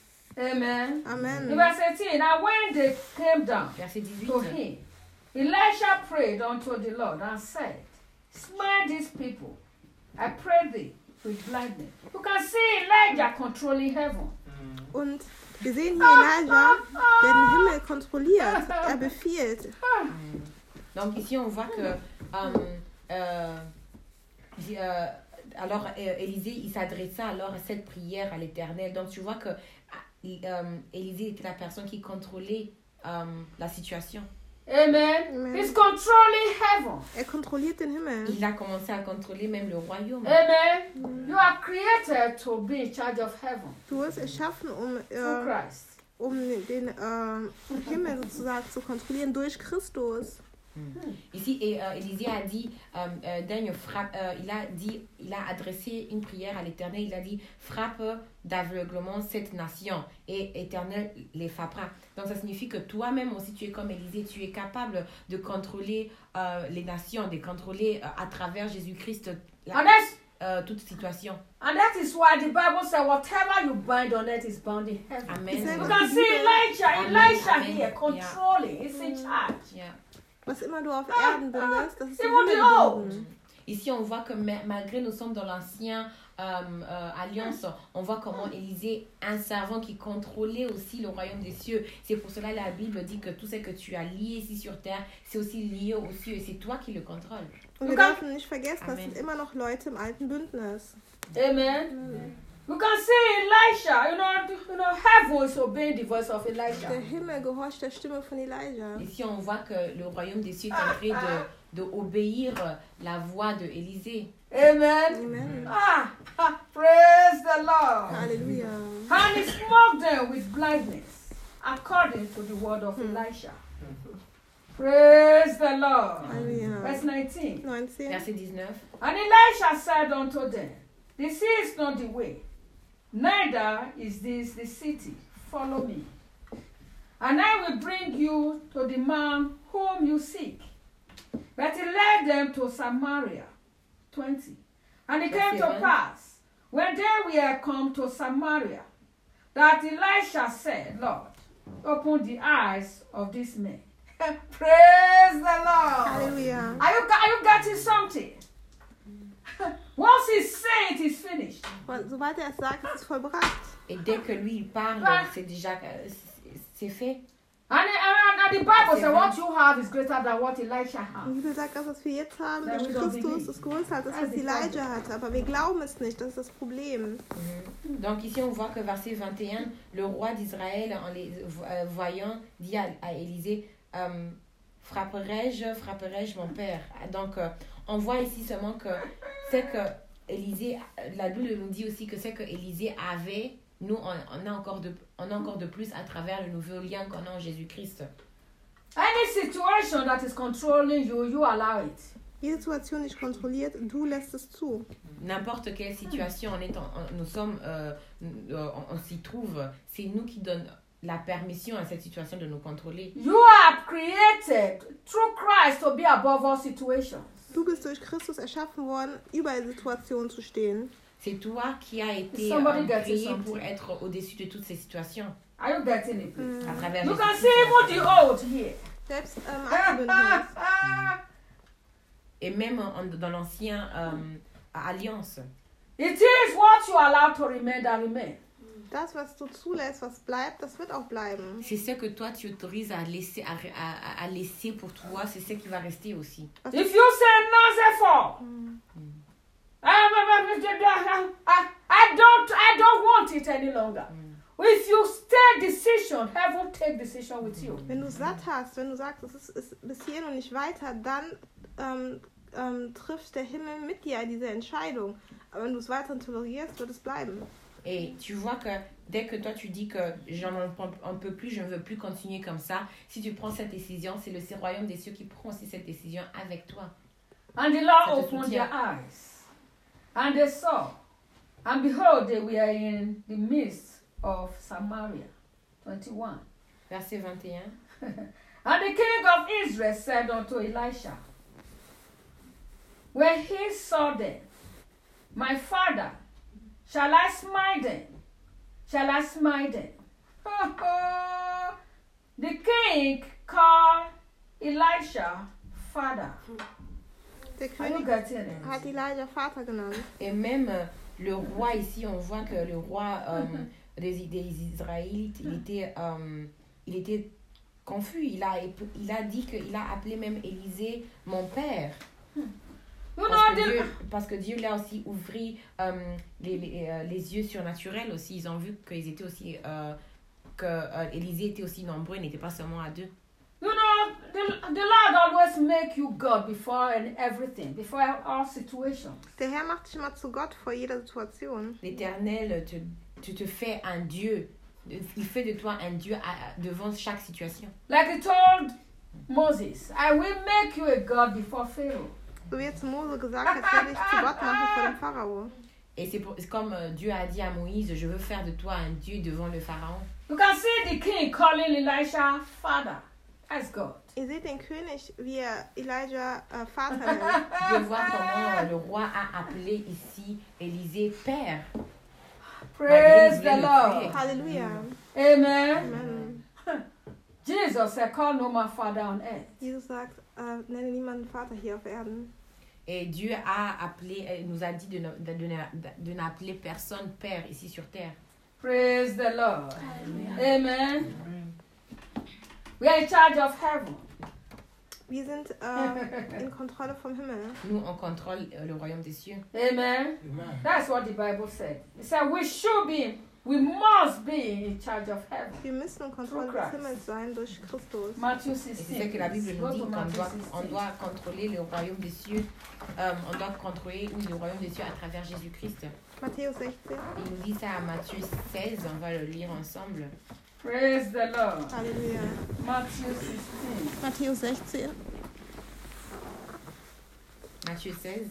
Amen. In Amen. verse eighteen, now when they came down Verset dix-huit. to him, Elisha prayed unto the Lord and said, smite these people, I pray thee, with blindness. You can see Elijah controlling heaven. Und wir sehen hier Elijah, der den Himmel kontrolliert. Er befiehlt. Donc ici on voit que euh, euh, euh, alors euh, Élisée il s'adressa alors à cette prière à l'Éternel. Donc tu vois que euh, Élisée était la personne qui contrôlait euh, la situation. Amen. Amen. He's controlling heaven. Er kontrolliert den Himmel. Il a commencé à contrôler même le royaume. Amen. You are created to be in charge of heaven Du wirst erschaffen, um, through äh, Christ. um den äh, Himmel sozusagen zu kontrollieren durch Christus. Mm. Ici, et, euh, Élisée a dit, euh, euh, Daigne frappe, euh, il a dit, il a adressé une prière à l'Éternel. Il a dit, frappe d'aveuglement cette nation et Éternel les frappera. Donc ça signifie que toi-même aussi tu es comme Élisée, tu es capable de contrôler euh, les nations, de contrôler euh, à travers Jésus-Christ la, And that's euh, toute situation. and that is why the Bible said, whatever you bind on earth is bound in heaven. Amen. Sehr You gut. can see Elijah, Amen, Elisha amen. here controlling, he's in charge. Yeah. Was immer du auf Erden bindest, das ist im Even Himmel the old. gebunden. Ici, on voit que ma- malgré nous sommes dans l'ancienne euh, euh, alliance, on voit comment Élisée, un servant qui contrôlait aussi le royaume des cieux. C'est pour cela que la Bible dit que tout ce que tu as lié ici sur terre, c'est aussi lié aux cieux et c'est toi qui le contrôles. Und wir kann- dürfen nicht vergessen, das Amen. sind immer noch Leute im alten Bündnis. Amen. You can see Elisha, you know, you know, heaven is obeying the voice of Der Elijah. Himmel gehorcht der Stimme von Elijah. Ici, on voit que le royaume des cieux est en train de, de obéir la voix de Élisée. Amen. Amen. Ah, ah, praise the Lord. Halleluja. And he smote them with blindness, according to the word of Elisha. Praise the Lord. Halleluja. Verse nineteen. neunzehn. Verset dix-neuf. And Elisha said unto them, this is not the way, neither is this the city. Follow me. And I will bring you to the man whom you seek. But he led them to Samaria. twenty. And it came to Verse pass, when they were come to Samaria, that Elisha said, Lord, open the eyes of this man. Praise the Lord. Halleluja. Are you, are you getting something? Once he says it is finished. Und sobald er es sagt, ist es vollbracht. Et dès que lui il parle, c'est déjà euh, c'est- c'est fait. And, and, and the Bible says what you have is greater than what Elisha had. Und die Bibel sagt, das, was wir jetzt haben, Ja, durch we don't Christus, believe. ist größer als das, Das was ist die Elijah hatte. Aber wir glauben es nicht, das ist das Problem. Mhm. Donc ici, on voit que verset vingt et un, le roi d'Israël, en les euh, voyant, dit à, à Élisée, euh, frapperai-je, frapperai-je mon père. Donc, euh, on voit ici seulement que c'est que Élisée, la Bible nous dit aussi que c'est que Élisée avait, nous, on, on, a encore de, on a encore de plus à travers le nouveau lien qu'on a en Jésus-Christ. Any situation that is controlling you, you allow it. Jede Situation nicht kontrolliert, du lässt es zu. N'importe quelle situation on est en, en- nous sommes, euh, euh, on, on s'y trouve, c'est nous qui donnons la permission à cette situation de nous contrôler. You are created through Christ to be above all situations. Du bist durch Christus erschaffen worden, über die Situation zu stehen. C'est toi qui as été Somebody euh, gets créé something. pour être au-dessus de toutes ces situations. Are you getting it? Mm. À travers You can Jésus-Christ. see even the old here. Selbst ähm, Ah, Altenbündnis. ah, ah. Et même en- dans l'ancienne euh, alliance. It is what you allow to remain that remain. Das, was du zulässt, was bleibt, das wird auch bleiben. C'est ce que toi tu autorises à laisser, à, à, à laisser pour toi, c'est ce qui va rester aussi. Was If you say no, say for. Mm. I, I don't I don't want it any longer. If you take decision, heaven take decision with you. Wenn du satt hast, wenn du sagst, es ist, ist bis hierhin und nicht weiter, dann ähm, ähm, trifft der Himmel mit dir diese Entscheidung. Aber wenn du es weiterhin tolerierst, wird es bleiben. Et tu vois que dès que toi tu dis que j'en en peux plus, je ne veux plus continuer comme ça, si tu prends cette décision, c'est le royaume des cieux qui prend aussi cette décision avec toi. And the Lord Ça te opened soutient. their eyes, and they saw, and behold, they were in the midst of Samaria. twenty-one. Verset vingt et un. And the king of Israel said unto Elisha, when he saw them, my father, shall I smite them? Shall I smite them? The king called Elisha father. Der Are you König getting it? hat Elijah Vater genannt. Et même euh, le roi ici, on voit que le roi euh, des, des Israélites, il était, euh, il était confus. Il a, il a dit qu'il a appelé même Élisée mon père. You Parce know, que the, Dieu, parce que Dieu l'a aussi ouvert euh, les, les, euh, les yeux surnaturels aussi. Ils ont vu qu'ils étaient aussi, euh, que euh, Élisée était aussi nombreux, il n'était pas seulement à deux. you know, the, the Lord always make you God before and everything, before all situations. Der Herr macht dich immer zu Gott vor jeder Situation. L'Éternel, te, tu te fais un Dieu. Il fait de toi un Dieu à- devant chaque situation. Like he told Moses, I will make you a God before Pharaoh. So wird zu Mose gesagt, jetzt werde ich zu Gott machen vor dem Pharao. Et c'est, pour, c'est comme euh, Dieu a dit à Moïse, je veux faire de toi un Dieu devant le Pharaon. You can see the king calling Elisha father. That's God. Ihr seht den König, wie er Elijah äh, Vater nennt. De voir comment euh, le roi a appelé ici Élisée père. Praise Malgré the le Lord. fait. Halleluja. Amen. Amen. Jesus said, call no man father on earth. Jesus sagt, äh, nenne niemanden Vater hier auf Erden. Et Dieu a appelé, euh, nous a dit de, ne, de, de, de, de n'appeler personne père ici sur terre. Praise the Lord. Amen. We are in charge of heaven. Wir sind äh, in Kontrolle vom Himmel. Nous, on contrôle euh, le royaume des cieux. Amen. That's what the Bible said. It said we should be, we must be in charge of heaven. Wir müssen in Kontrolle des Himmels sein durch Christus. Matthew Et c'est sixteen. ce que la Bible Go nous dit, to qu'on Matthew doit, on sixteen. doit contrôler le royaume des cieux. Euh, on doit contrôler oui, le royaume des cieux à travers Jésus-Christ. Matthäus sechzehn. Il nous dit ça à Matthieu seize, on va le lire ensemble. Praise the Lord. Halleluja. Matthew sixteen. Matthäus sechzehn. Matthieu seize,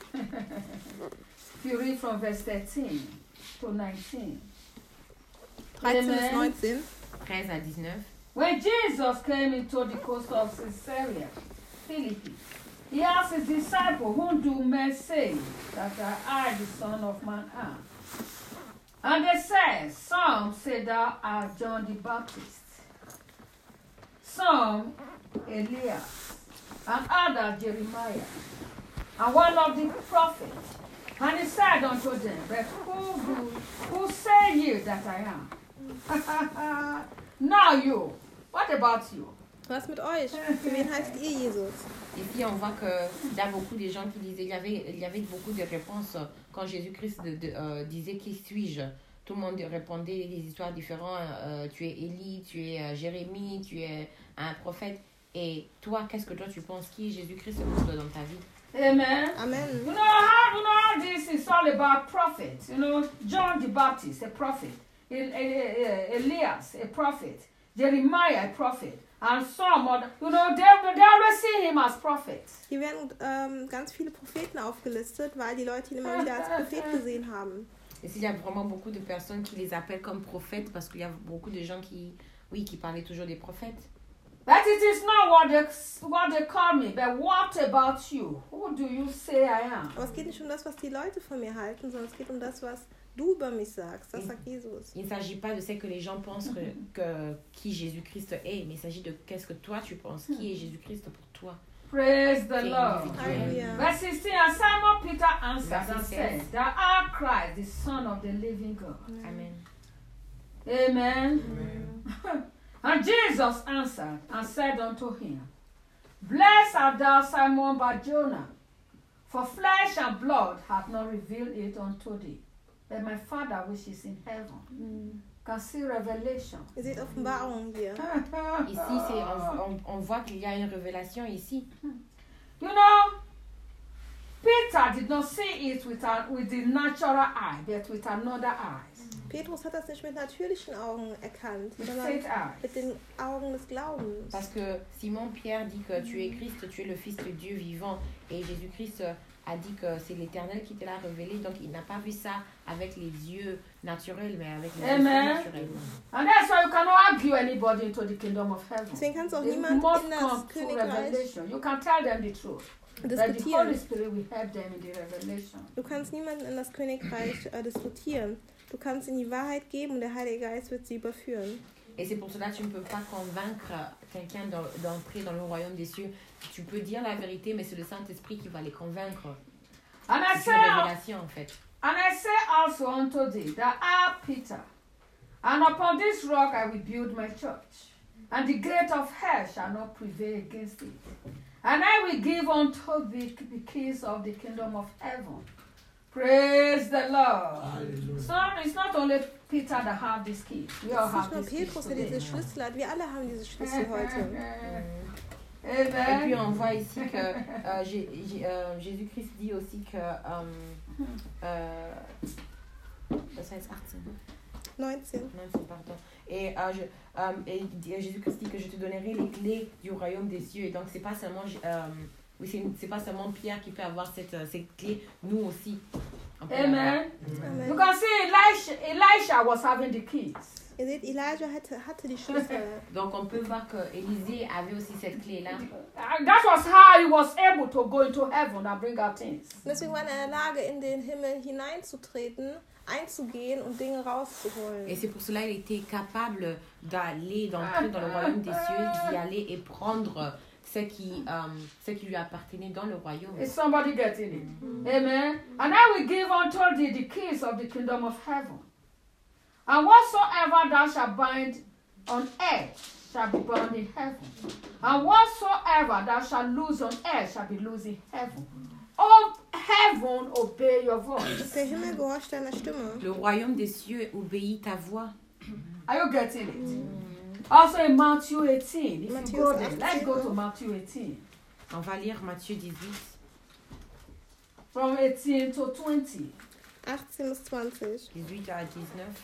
If you read from verse thirteen to nineteen. dreizehn bis Amen. neunzehn. treize à dix-neuf. When Jesus came into the coast of Caesarea Philippi, he asked his disciples, whom do men say that I, the Son of Man, am? And they said, some say thou art John the Baptist, some Elias, and others Jeremiah, and one of the prophets. And he said unto them, but who do, who say ye that I am? Now you, what about you? Was mit euch? Für wen heißt ihr Jesus? Ici, on voit qu'il y a beaucoup de gens qui disaient, il y avait, il y avait beaucoup de réponses quand Jésus-Christ de, de, euh, disait qui suis-je. Tout le monde répondait des histoires différentes. Euh, tu es Élie, tu es euh, Jérémie, tu es un prophète. Et toi, qu'est-ce que toi tu penses? Qui est Jésus-Christ pour toi dans ta vie? Amen. Amen. You know how you know how this is all about prophets. You know, John the Baptist, a prophet. El- El- El- Elias, a prophet. Jeremiah, a prophet. And some other, you know, they, they always see him as prophets. Hier werden ähm, ganz viele Propheten aufgelistet, weil die Leute ihn immer wieder als Prophet gesehen haben. Et s'il y a vraiment beaucoup de personnes qui les appellent comme prophètes, parce qu'il y a beaucoup de gens qui, oui, qui parlaient toujours des prophètes. But it is not what they, what they call me, but what about you? Who do you say I am? Aber es geht nicht um das, was die Leute von mir halten, sondern es geht um das, was du über mich sagst. Das sagt Jesus. Il ne s'agit pas de ce que les gens pensent que, que qui Jésus-Christ est, mais il s'agit de qu'est-ce que toi tu penses, qui est Jésus-Christ pour toi. Praise the C'est Lord. individuel. Halleluja. Verse sixteen, and Simon Peter answered and Verse said, six. Thou art Christ, the Son of the living God. Amen. Amen. And Jesus answered and said unto him, Blessed art thou, Simon Bar-Jonah, for flesh and blood hath not revealed it unto thee, but my Father which is in heaven. Can see revelation. Ihr seht Offenbarung hier. Ici, c'est, on, on, on voit qu'il y a une révélation ici. You know, Peter did not see it with, a, with the natural eye, but with another eye, Petrus hat das nicht mit natürlichen Augen erkannt, with sondern faith eye. mit den Augen des Glaubens. Parce que Simon Pierre dit que tu es Christ, tu es le Fils de Dieu vivant. Et Jésus-Christ a dit que c'est l'Éternel qui te l'a révélé. Donc il n'a pas vu ça avec les yeux naturels, mais avec les Amen. yeux naturels. And that's why you cannot argue anybody into the kingdom of heaven. Deswegen kannst du auch They niemand must in come das through Königreich revelation. You can tell them the truth. But the Holy diskutieren. Spirit will help them in the revelation. Du kannst niemanden in das Königreich äh, diskutieren. Du kannst ihnen die Wahrheit geben und der Heilige Geist wird sie überführen. Et c'est pour cela que tu ne peux pas convaincre quelqu'un d'en- d'entrer dans le royaume des cieux. Tu peux dire la vérité, mais c'est le Saint-Esprit qui va les convaincre. And I C'est say, une révélation en fait. and I say also unto thee, Thou art Peter, and upon this rock I will build my church, and the gate of hell shall not prevail against it. And I will give unto thee the keys of the kingdom of heaven. Praise the Lord. Hallelujah. So it's not only Peter that have these keys. We all Es ist have nicht nur these keys Petrus, der today. diese Schlüssel hat. Wir alle haben diese Schlüssel heute. Et puis Amen. on voit ici que euh, Jé- Jé- euh, Jésus-Christ dit aussi que... Euh, euh, das heißt achtzehn. neunzehn. neunzehn, pardon. Et, euh, je, euh, et Jésus-Christ dit que je te donnerai les clés du royaume des cieux. Et donc, c'est pas seulement, euh, oui, c'est, c'est pas seulement Pierre qui peut avoir cette, cette clé, nous aussi. Amen. Amen. You can see Elisha, Elisha was having the keys. Ihr seht, Elijah hatte, hatte die Schlüssel. Donc, on peut voir que Élisée avait aussi cette clé-là. And that was how he was able to go into heaven and bring out things. Und deswegen war er in der Lage, in den Himmel hineinzutreten, einzugehen und Dinge rauszuholen. Et c'est pour cela qu'il était capable d'aller, d'entrer dans le royaume des cieux, d'y aller et prendre ce qui, um, ce qui lui appartenait dans le royaume. Is somebody getting it? Amen. And I will give unto thee the keys of the kingdom of heaven. And whatsoever thou shalt bind on earth shall be bound in heaven. And whatsoever thou shalt loose on earth shall be loose in heaven. Oh, heaven, obey your voice. Der Himmel gehorcht deiner Stimme. Le royaume des cieux obéit ta voix. Are you getting it? Also in Matthew eighteen. If Matthew you go there, eighteen. let's go to Matthew eighteen. On va lire Matthieu dix-huit. From eighteen to twenty. achtzehn bis zwanzig. dix-huit à dix-neuf.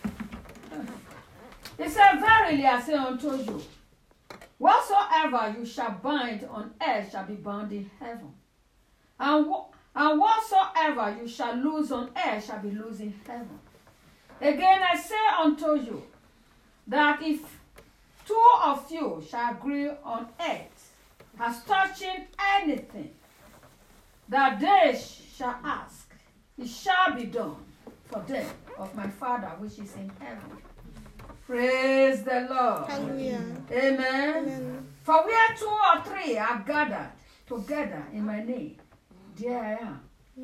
He said, verily I say unto you, whatsoever you shall bind on earth shall be bound in heaven. And, wh- and whatsoever you shall loose on earth shall be loosed in heaven. Again I say unto you, that if two of you shall agree on earth as touching anything that they shall ask, it shall be done for them of my Father which is in heaven. Praise the Lord. Halleluja. Amen. Amen. For where two or three are gathered together in my name, there I am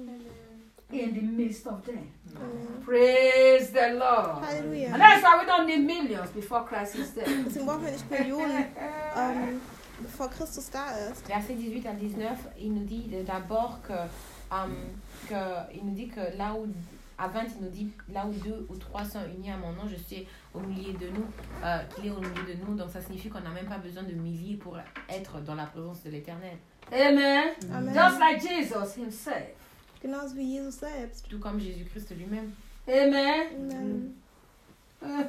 in the midst of them. Amen. Praise the Lord. Halleluja. And that's why we don't need millions before Christ is there. Deswegen brauchen wir nicht Millionen, ähm, bevor Christus da ist. Verset dix-huit à dix-neuf, il nous dit d'abord que, um, que il nous dit que là où à vingt, il nous dit là où deux ou trois sont unis à mon nom, je suis au milieu de nous, euh, qu'il est au milieu de nous. Donc ça signifie qu'on n'a même pas besoin de milliers pour être dans la présence de l'Éternel. Amen. Amen. Just like Jesus himself. Genauso wie Jesus selbst. Tout comme Jésus-Christ lui-même. Amen. Amen.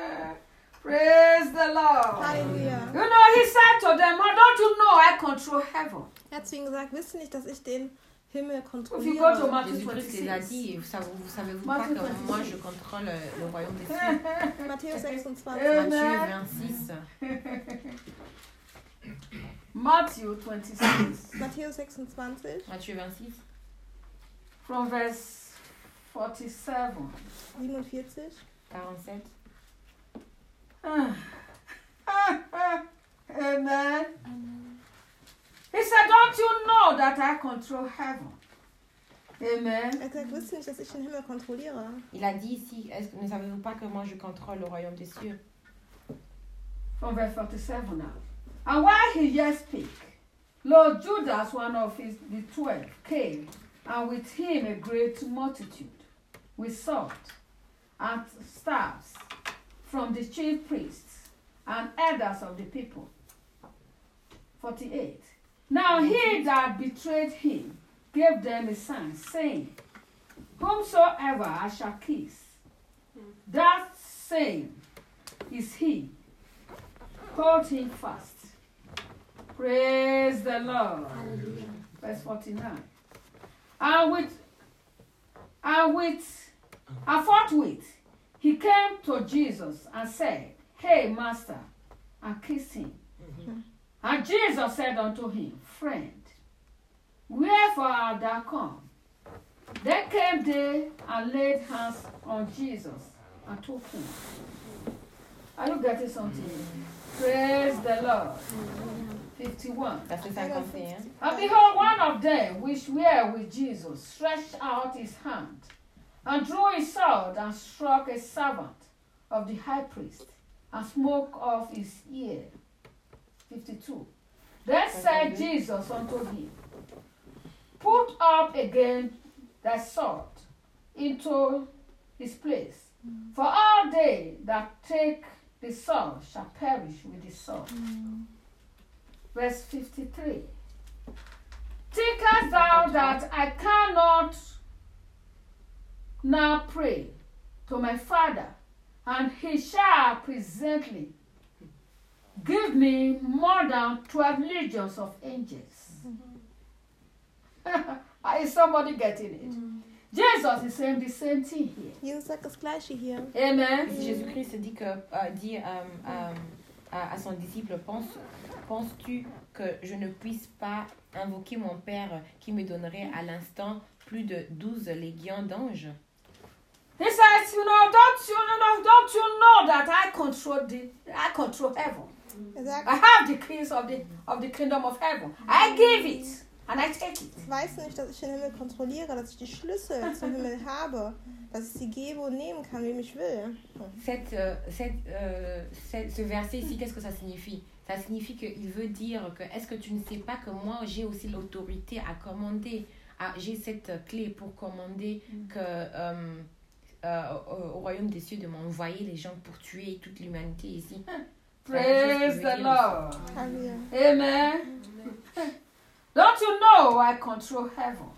Praise the Lord. Halleluja. You know, he said to them, oh, don't you know I control heaven? Er hat zu ihnen gesagt, wisst ihr nicht, dass ich den Himmel If you go to kontrolliere? Matthew Jésus-Christ les a twenty-six. dit, vous savez, vous savez-vous pas Matthieu que vingt-six. moi je contrôle le royaume des cieux. Matthäus sechsundzwanzig. Amen. Matthieu vingt-six. Matthew twenty-six, Matthäus sechsundzwanzig, Matthieu vingt-six. from verse forty-seven. siebenundvierzig. quarante-sept. Amen. He said, don't you know that I control heaven? Amen. Er hat gesagt, wisst ihr nicht, dass ich den Himmel kontrolliere? Il a dit ici, est-ce que ne savez-vous pas que moi je contrôle le royaume des cieux? From verse forty-seven now. And while he yet spake, Lord Judas, one of his the twelve, came, and with him a great multitude, with swords and staffs, from the chief priests and elders of the people. forty-eight. Now he that betrayed him gave them a sign, saying, whomsoever I shall kiss, that same is he. Hold him fast. Praise the Lord. Verse forty-nine. And with and with and forthwith he came to Jesus and said, Hey, Master, and kissed him. Mm-hmm. And Jesus said unto him, Friend, wherefore art thou come? Then came they and laid hands on Jesus and took him. Are you getting something? Praise the Lord. fifty-one. Verset cinquante et un. And behold, one of them which were with Jesus stretched out his hand and drew his sword and struck a servant of the high priest and smote off his ear. fifty-two. Then said Jesus unto him, Put up again thy sword into his place, for all they that take the sword shall perish with the sword. Mm. Verse fifty-three. Thinkest thou that I cannot now pray to my Father, And he shall presently give me more than twelve legions of angels. Is somebody getting it? Mm. Jesus is saying the same thing here. Jesus sagt das Gleiche hier. Amen. Jésus-Christ dit, que, euh, dit euh, euh, à, à son disciple, Pense, penses-tu que je ne puisse pas invoquer mon Père qui me donnerait à l'instant plus de douze légions d'anges? He says, you know, don't you know, don't you know that I control the, I control heaven. Er I have the keys of the of the kingdom of heaven. I give it and I take it. Ich weiß nicht, dass ich den Himmel kontrolliere, dass ich die Schlüssel zum Himmel habe, dass ich sie gebe und nehmen kann, wem ich will. Cette, euh, cette, euh, cette, ce verset ici, qu'est-ce que ça signifie? Ça signifie qu'il veut dire que est-ce que tu ne sais pas que moi j'ai aussi l'autorité à commander, à, j'ai cette clé pour commander que euh, euh, au, au royaume des cieux de m'envoyer les gens pour tuer toute l'humanité ici. Praise the Lord. Amen. Amen. Don't you know I control heaven?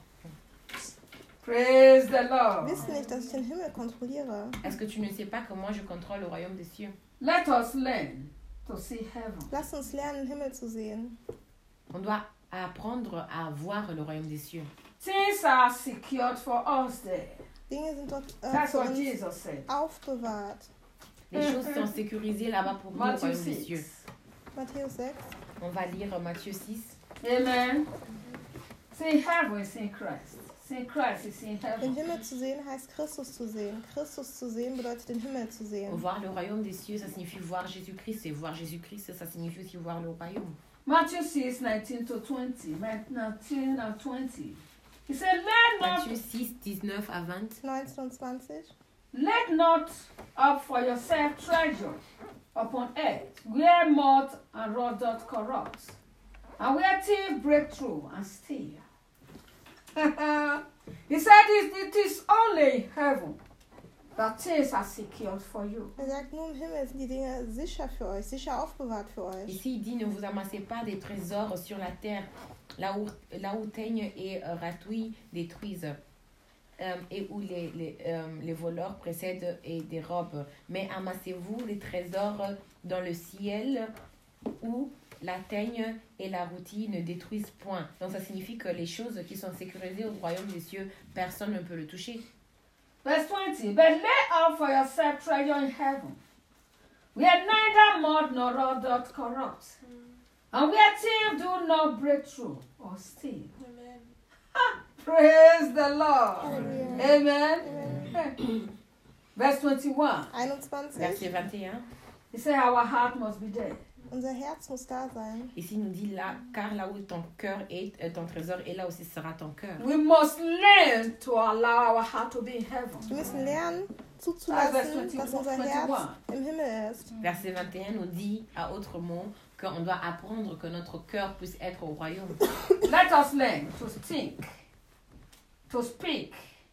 Praise the Lord. Wisst nicht, dass ich den Himmel kontrolliere. Est-ce que tu ne sais pas que moi je contrôle le royaume des cieux? Let us learn to see heaven. Lass uns lernen, den Himmel zu sehen. On doit apprendre à voir le royaume des cieux. Things are secured for us there. Dinge sind dort äh, That's für what uns Jesus said. aufbewahrt. Les choses sont sécurisées là-bas pour nous au Matthieu royaume des cieux. six. Matthäus sechs. On va lire Matthieu six. Amen. See, heaven is in Christ. See, Christ is in Den heaven. Himmel zu sehen heißt Christus zu sehen. Christus zu sehen bedeutet den Himmel zu sehen. Voir le royaume des cieux, ça signifie voir Jésus-Christ. Et voir Jésus-Christ, ça signifie aussi voir le royaume. Matthew six, nineteen to twenty. nineteen and twenty. He said, let not, Matthieu six, dix-neuf à vingt. neunzehn und zwanzig. let not up for yourself treasure upon earth, where moth and rot doth corrupt, and where thieves break through and steal. He said it, it is only in heaven that things are secured for you. Er sagt, nur im Himmel sind die Dinge sicher für euch, sicher aufbewahrt für euch. Ici, il dit, ne vous amassez pas des trésors sur la terre, là où, là où teigne et euh, ratouille détruisent, euh, et où les, les, euh, les voleurs précèdent et dérobent. Mais amassez-vous les trésors dans le ciel, où la teigne et la routine ne détruisent point. Donc ça signifie que les choses qui sont sécurisées au royaume des cieux, personne ne peut le toucher. Verse twenty. But lay up for yourself treasure in heaven, where neither moth nor rot doth corrupt, and where thieves do not break through or steal. Amen. Ha! Praise the Lord. Hallelujah. Amen. Amen. Verse twenty-one. einundzwanzig. Verset vingt et un. He said our heart must be there. Unser Herz muss da sein. Ici, il nous dit là, car là où ton cœur est, euh, ton trésor est, là aussi sera ton cœur. We must learn to allow our heart to be in heaven. Wir müssen lernen, Vers zuzulassen, dass unser vingt-et-un. Herz im Himmel ist. Verset vingt et un nous dit, à autre mot, qu'on doit apprendre que notre cœur puisse être au royaume. Let us learn to think, to speak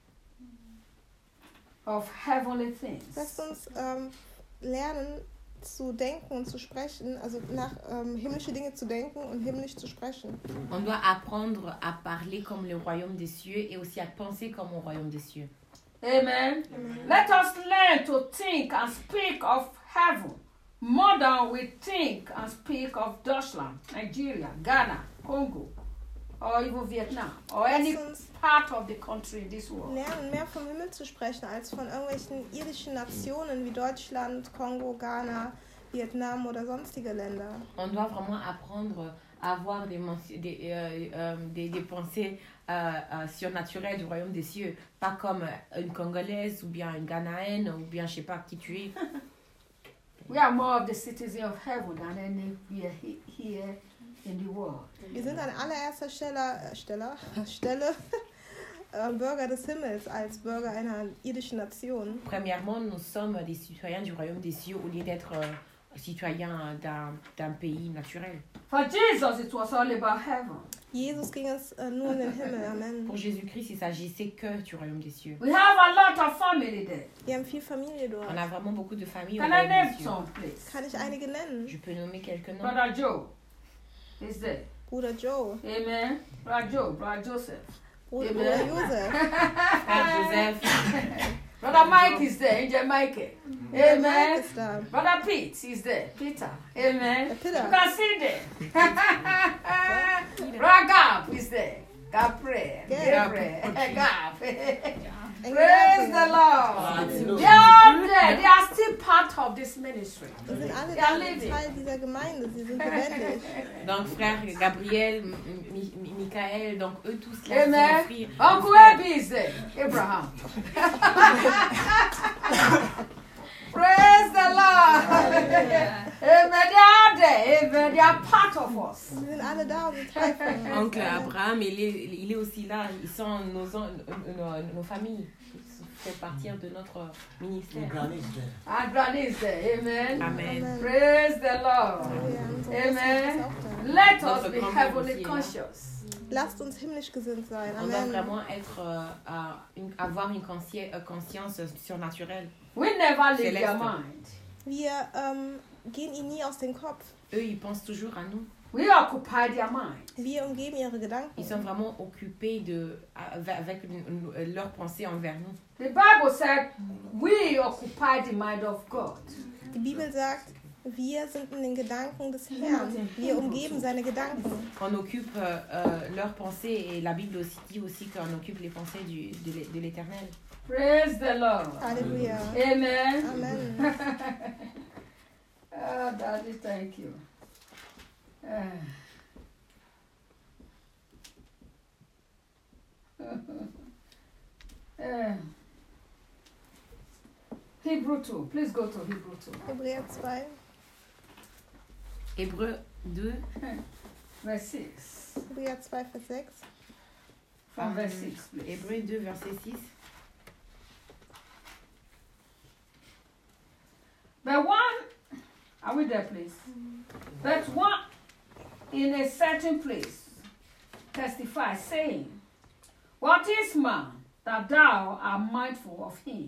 of heavenly things. Lasst uns ähm, lernen, zu denken und zu sprechen, also nach ähm, himmlische Dinge zu denken und himmlisch zu sprechen. On doit apprendre à parler comme le royaume des cieux et aussi à penser comme au royaume des cieux. Amen. Amen. Let us learn to think and speak of heaven more than we think and speak of Deutschland, Nigeria, Ghana, Congo, or even Vietnam, or any Lass uns part of the country in this world. lernen, mehr vom Himmel zu sprechen, als von irgendwelchen irdischen Nationen wie Deutschland, Kongo, Ghana, Vietnam oder sonstige Länder. On doit vraiment apprendre à avoir des, des, euh, euh, des, des pensées euh, euh, surnaturelles du royaume des cieux, pas comme une Congolaise ou bien une Ghanaenne ou bien je sais pas qui tu es. We are more of the citizens of heaven than anywhere he- here in the world. Wir sind an allererster Stelle, äh, Stelle, Stelle äh, Bürger des Himmels als Bürger einer irdischen Nation. Premièrement, nous sommes des citoyens du royaume des cieux au lieu d'être euh, citoyens d'un, d'un pays naturel. For Jesus, it was all about heaven. Jesus ging es äh, nur um den Himmel. Amen. Pour Jésus-Christ, il s'agissait que du royaume des cieux. We have a lot of family there. Wir haben viel Familie dort. On a vraiment beaucoup de familles au Can I royaume name des cieux. some place? Kann ich einige nennen? Je peux nommer quelques noms. Brother Joe is there. Bruder Joe, Amen. Brother Joe, Brother Joseph. Bruder, Amen. Bruder Josef, Frère Joseph, Brother Mike is there, Angel Mike. Der Amen. Mike ist da. Brother Pete, he's there. Peter. Amen. Der Peter. You can see there. Ragab is there. Gabriel. Gabriel. Gab. Praise the Lord. They are there. They are still part of this ministry. Sie sind alle Ja, da, Lady. Teil dieser Gemeinde. Sie sind lebendig. Donc, frère Gabriel, M- Mi- Mi- Michael, donc eux tous là, Amen. sont frères. Uncle frères. Abby is there. Abraham. Praise the Lord. Amen. They are there. Amen. They are part of us. Sie sind alle da und sind Teil von uns. Oncle Abraham, il est, il est aussi là. Ils sont nos, en- nos, nos familles. Ils font partie de notre ministère. Granny is there. Our granny is there. Amen. Amen. Amen. Praise the Lord. Halleluja. Unsere Amen. Großmutter ist auch da. Let us Notre be grand-mère heavenly aussi est là. conscious. Lasst uns himmlisch gesinnt sein. On doit Amen. vraiment être, euh, à une- avoir une consci- euh, conscience surnaturelle. We never leave Celeste. their mind. Wir ähm, gehen ihnen nie aus dem Kopf. Eux, ils pensent toujours à nous. We occupy their mind. Wir umgeben ihre Gedanken. Ils sont vraiment occupés de, avec leurs pensées envers nous. The Bible said we occupy the mind of God. Die Bibel sagt, wir sind in den Gedanken des Herrn. Wir umgeben seine Gedanken. On occupe euh, euh, leurs pensées et la Bible aussi dit aussi qu'on occupe les pensées du, de l'é- de l'Éternel. Praise the Lord. Halleluja. Amen. Amen. Oh, Daddy, thank you. Uh. Uh. Hebrew two. Please go to Hebrew two. Hebräer zwei, Hébreux deux, Verse six. Hebräer zwei, Vers sechs. From verse six, please. Hébreux deux, verset six. But one, are we there, please? But one in a certain place testifies, saying, what is man that thou art mindful of him?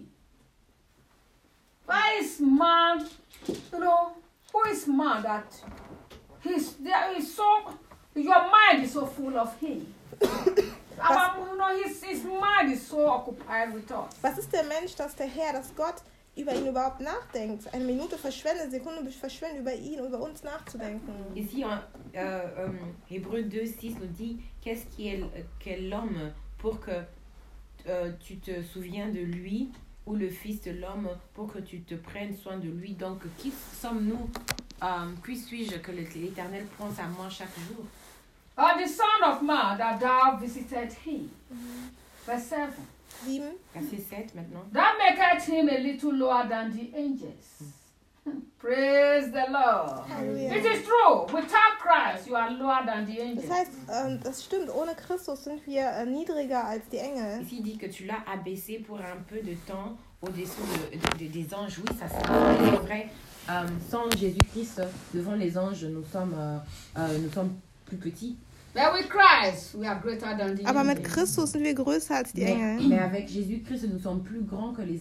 Why is man, you know, who is man that he's there is so, your mind is so full of him? Our, you know, his, his mind is so occupied with us. Was ist der Mensch, dass der Herr, dass Gott über ihn überhaupt nachdenkt? Eine Minute verschwendet, eine Sekunde verschwendet, über ihn, über uns nachzudenken. Ici, en, euh, euh, Hébreux deux, six nous dit qu'est-ce qui est, qu'est l'homme pour que euh, tu te souviens de lui, ou le Fils de l'homme pour que tu te prennes soin de lui. Donc, qui sommes-nous? Euh, qui suis-je que l'Éternel pense à moi chaque jour? Or the Son of Man that thou visited him. Verse seven. sieben. Verset sept maintenant. Thou makest him a little lower than the angels. Praise the Lord. Halleluja. It is true. Without Christ, you are lower than the angels. Das heißt, ähm, das stimmt, ohne Christus sind wir äh, niedriger als die Engel. Ici, il dit que tu l'as abaissé pour un peu de temps au-dessous de, de- de- des anges. Oui, ça c'est vrai. Euh, sans Jésus-Christ, devant les anges, nous sommes, euh, euh, nous sommes plus petits. But with Christ, we are greater than the Aber mit angels. Christus sind wir größer als die Mais, Engel. mais avec Jésus-Christ, nous sommes plus grands que les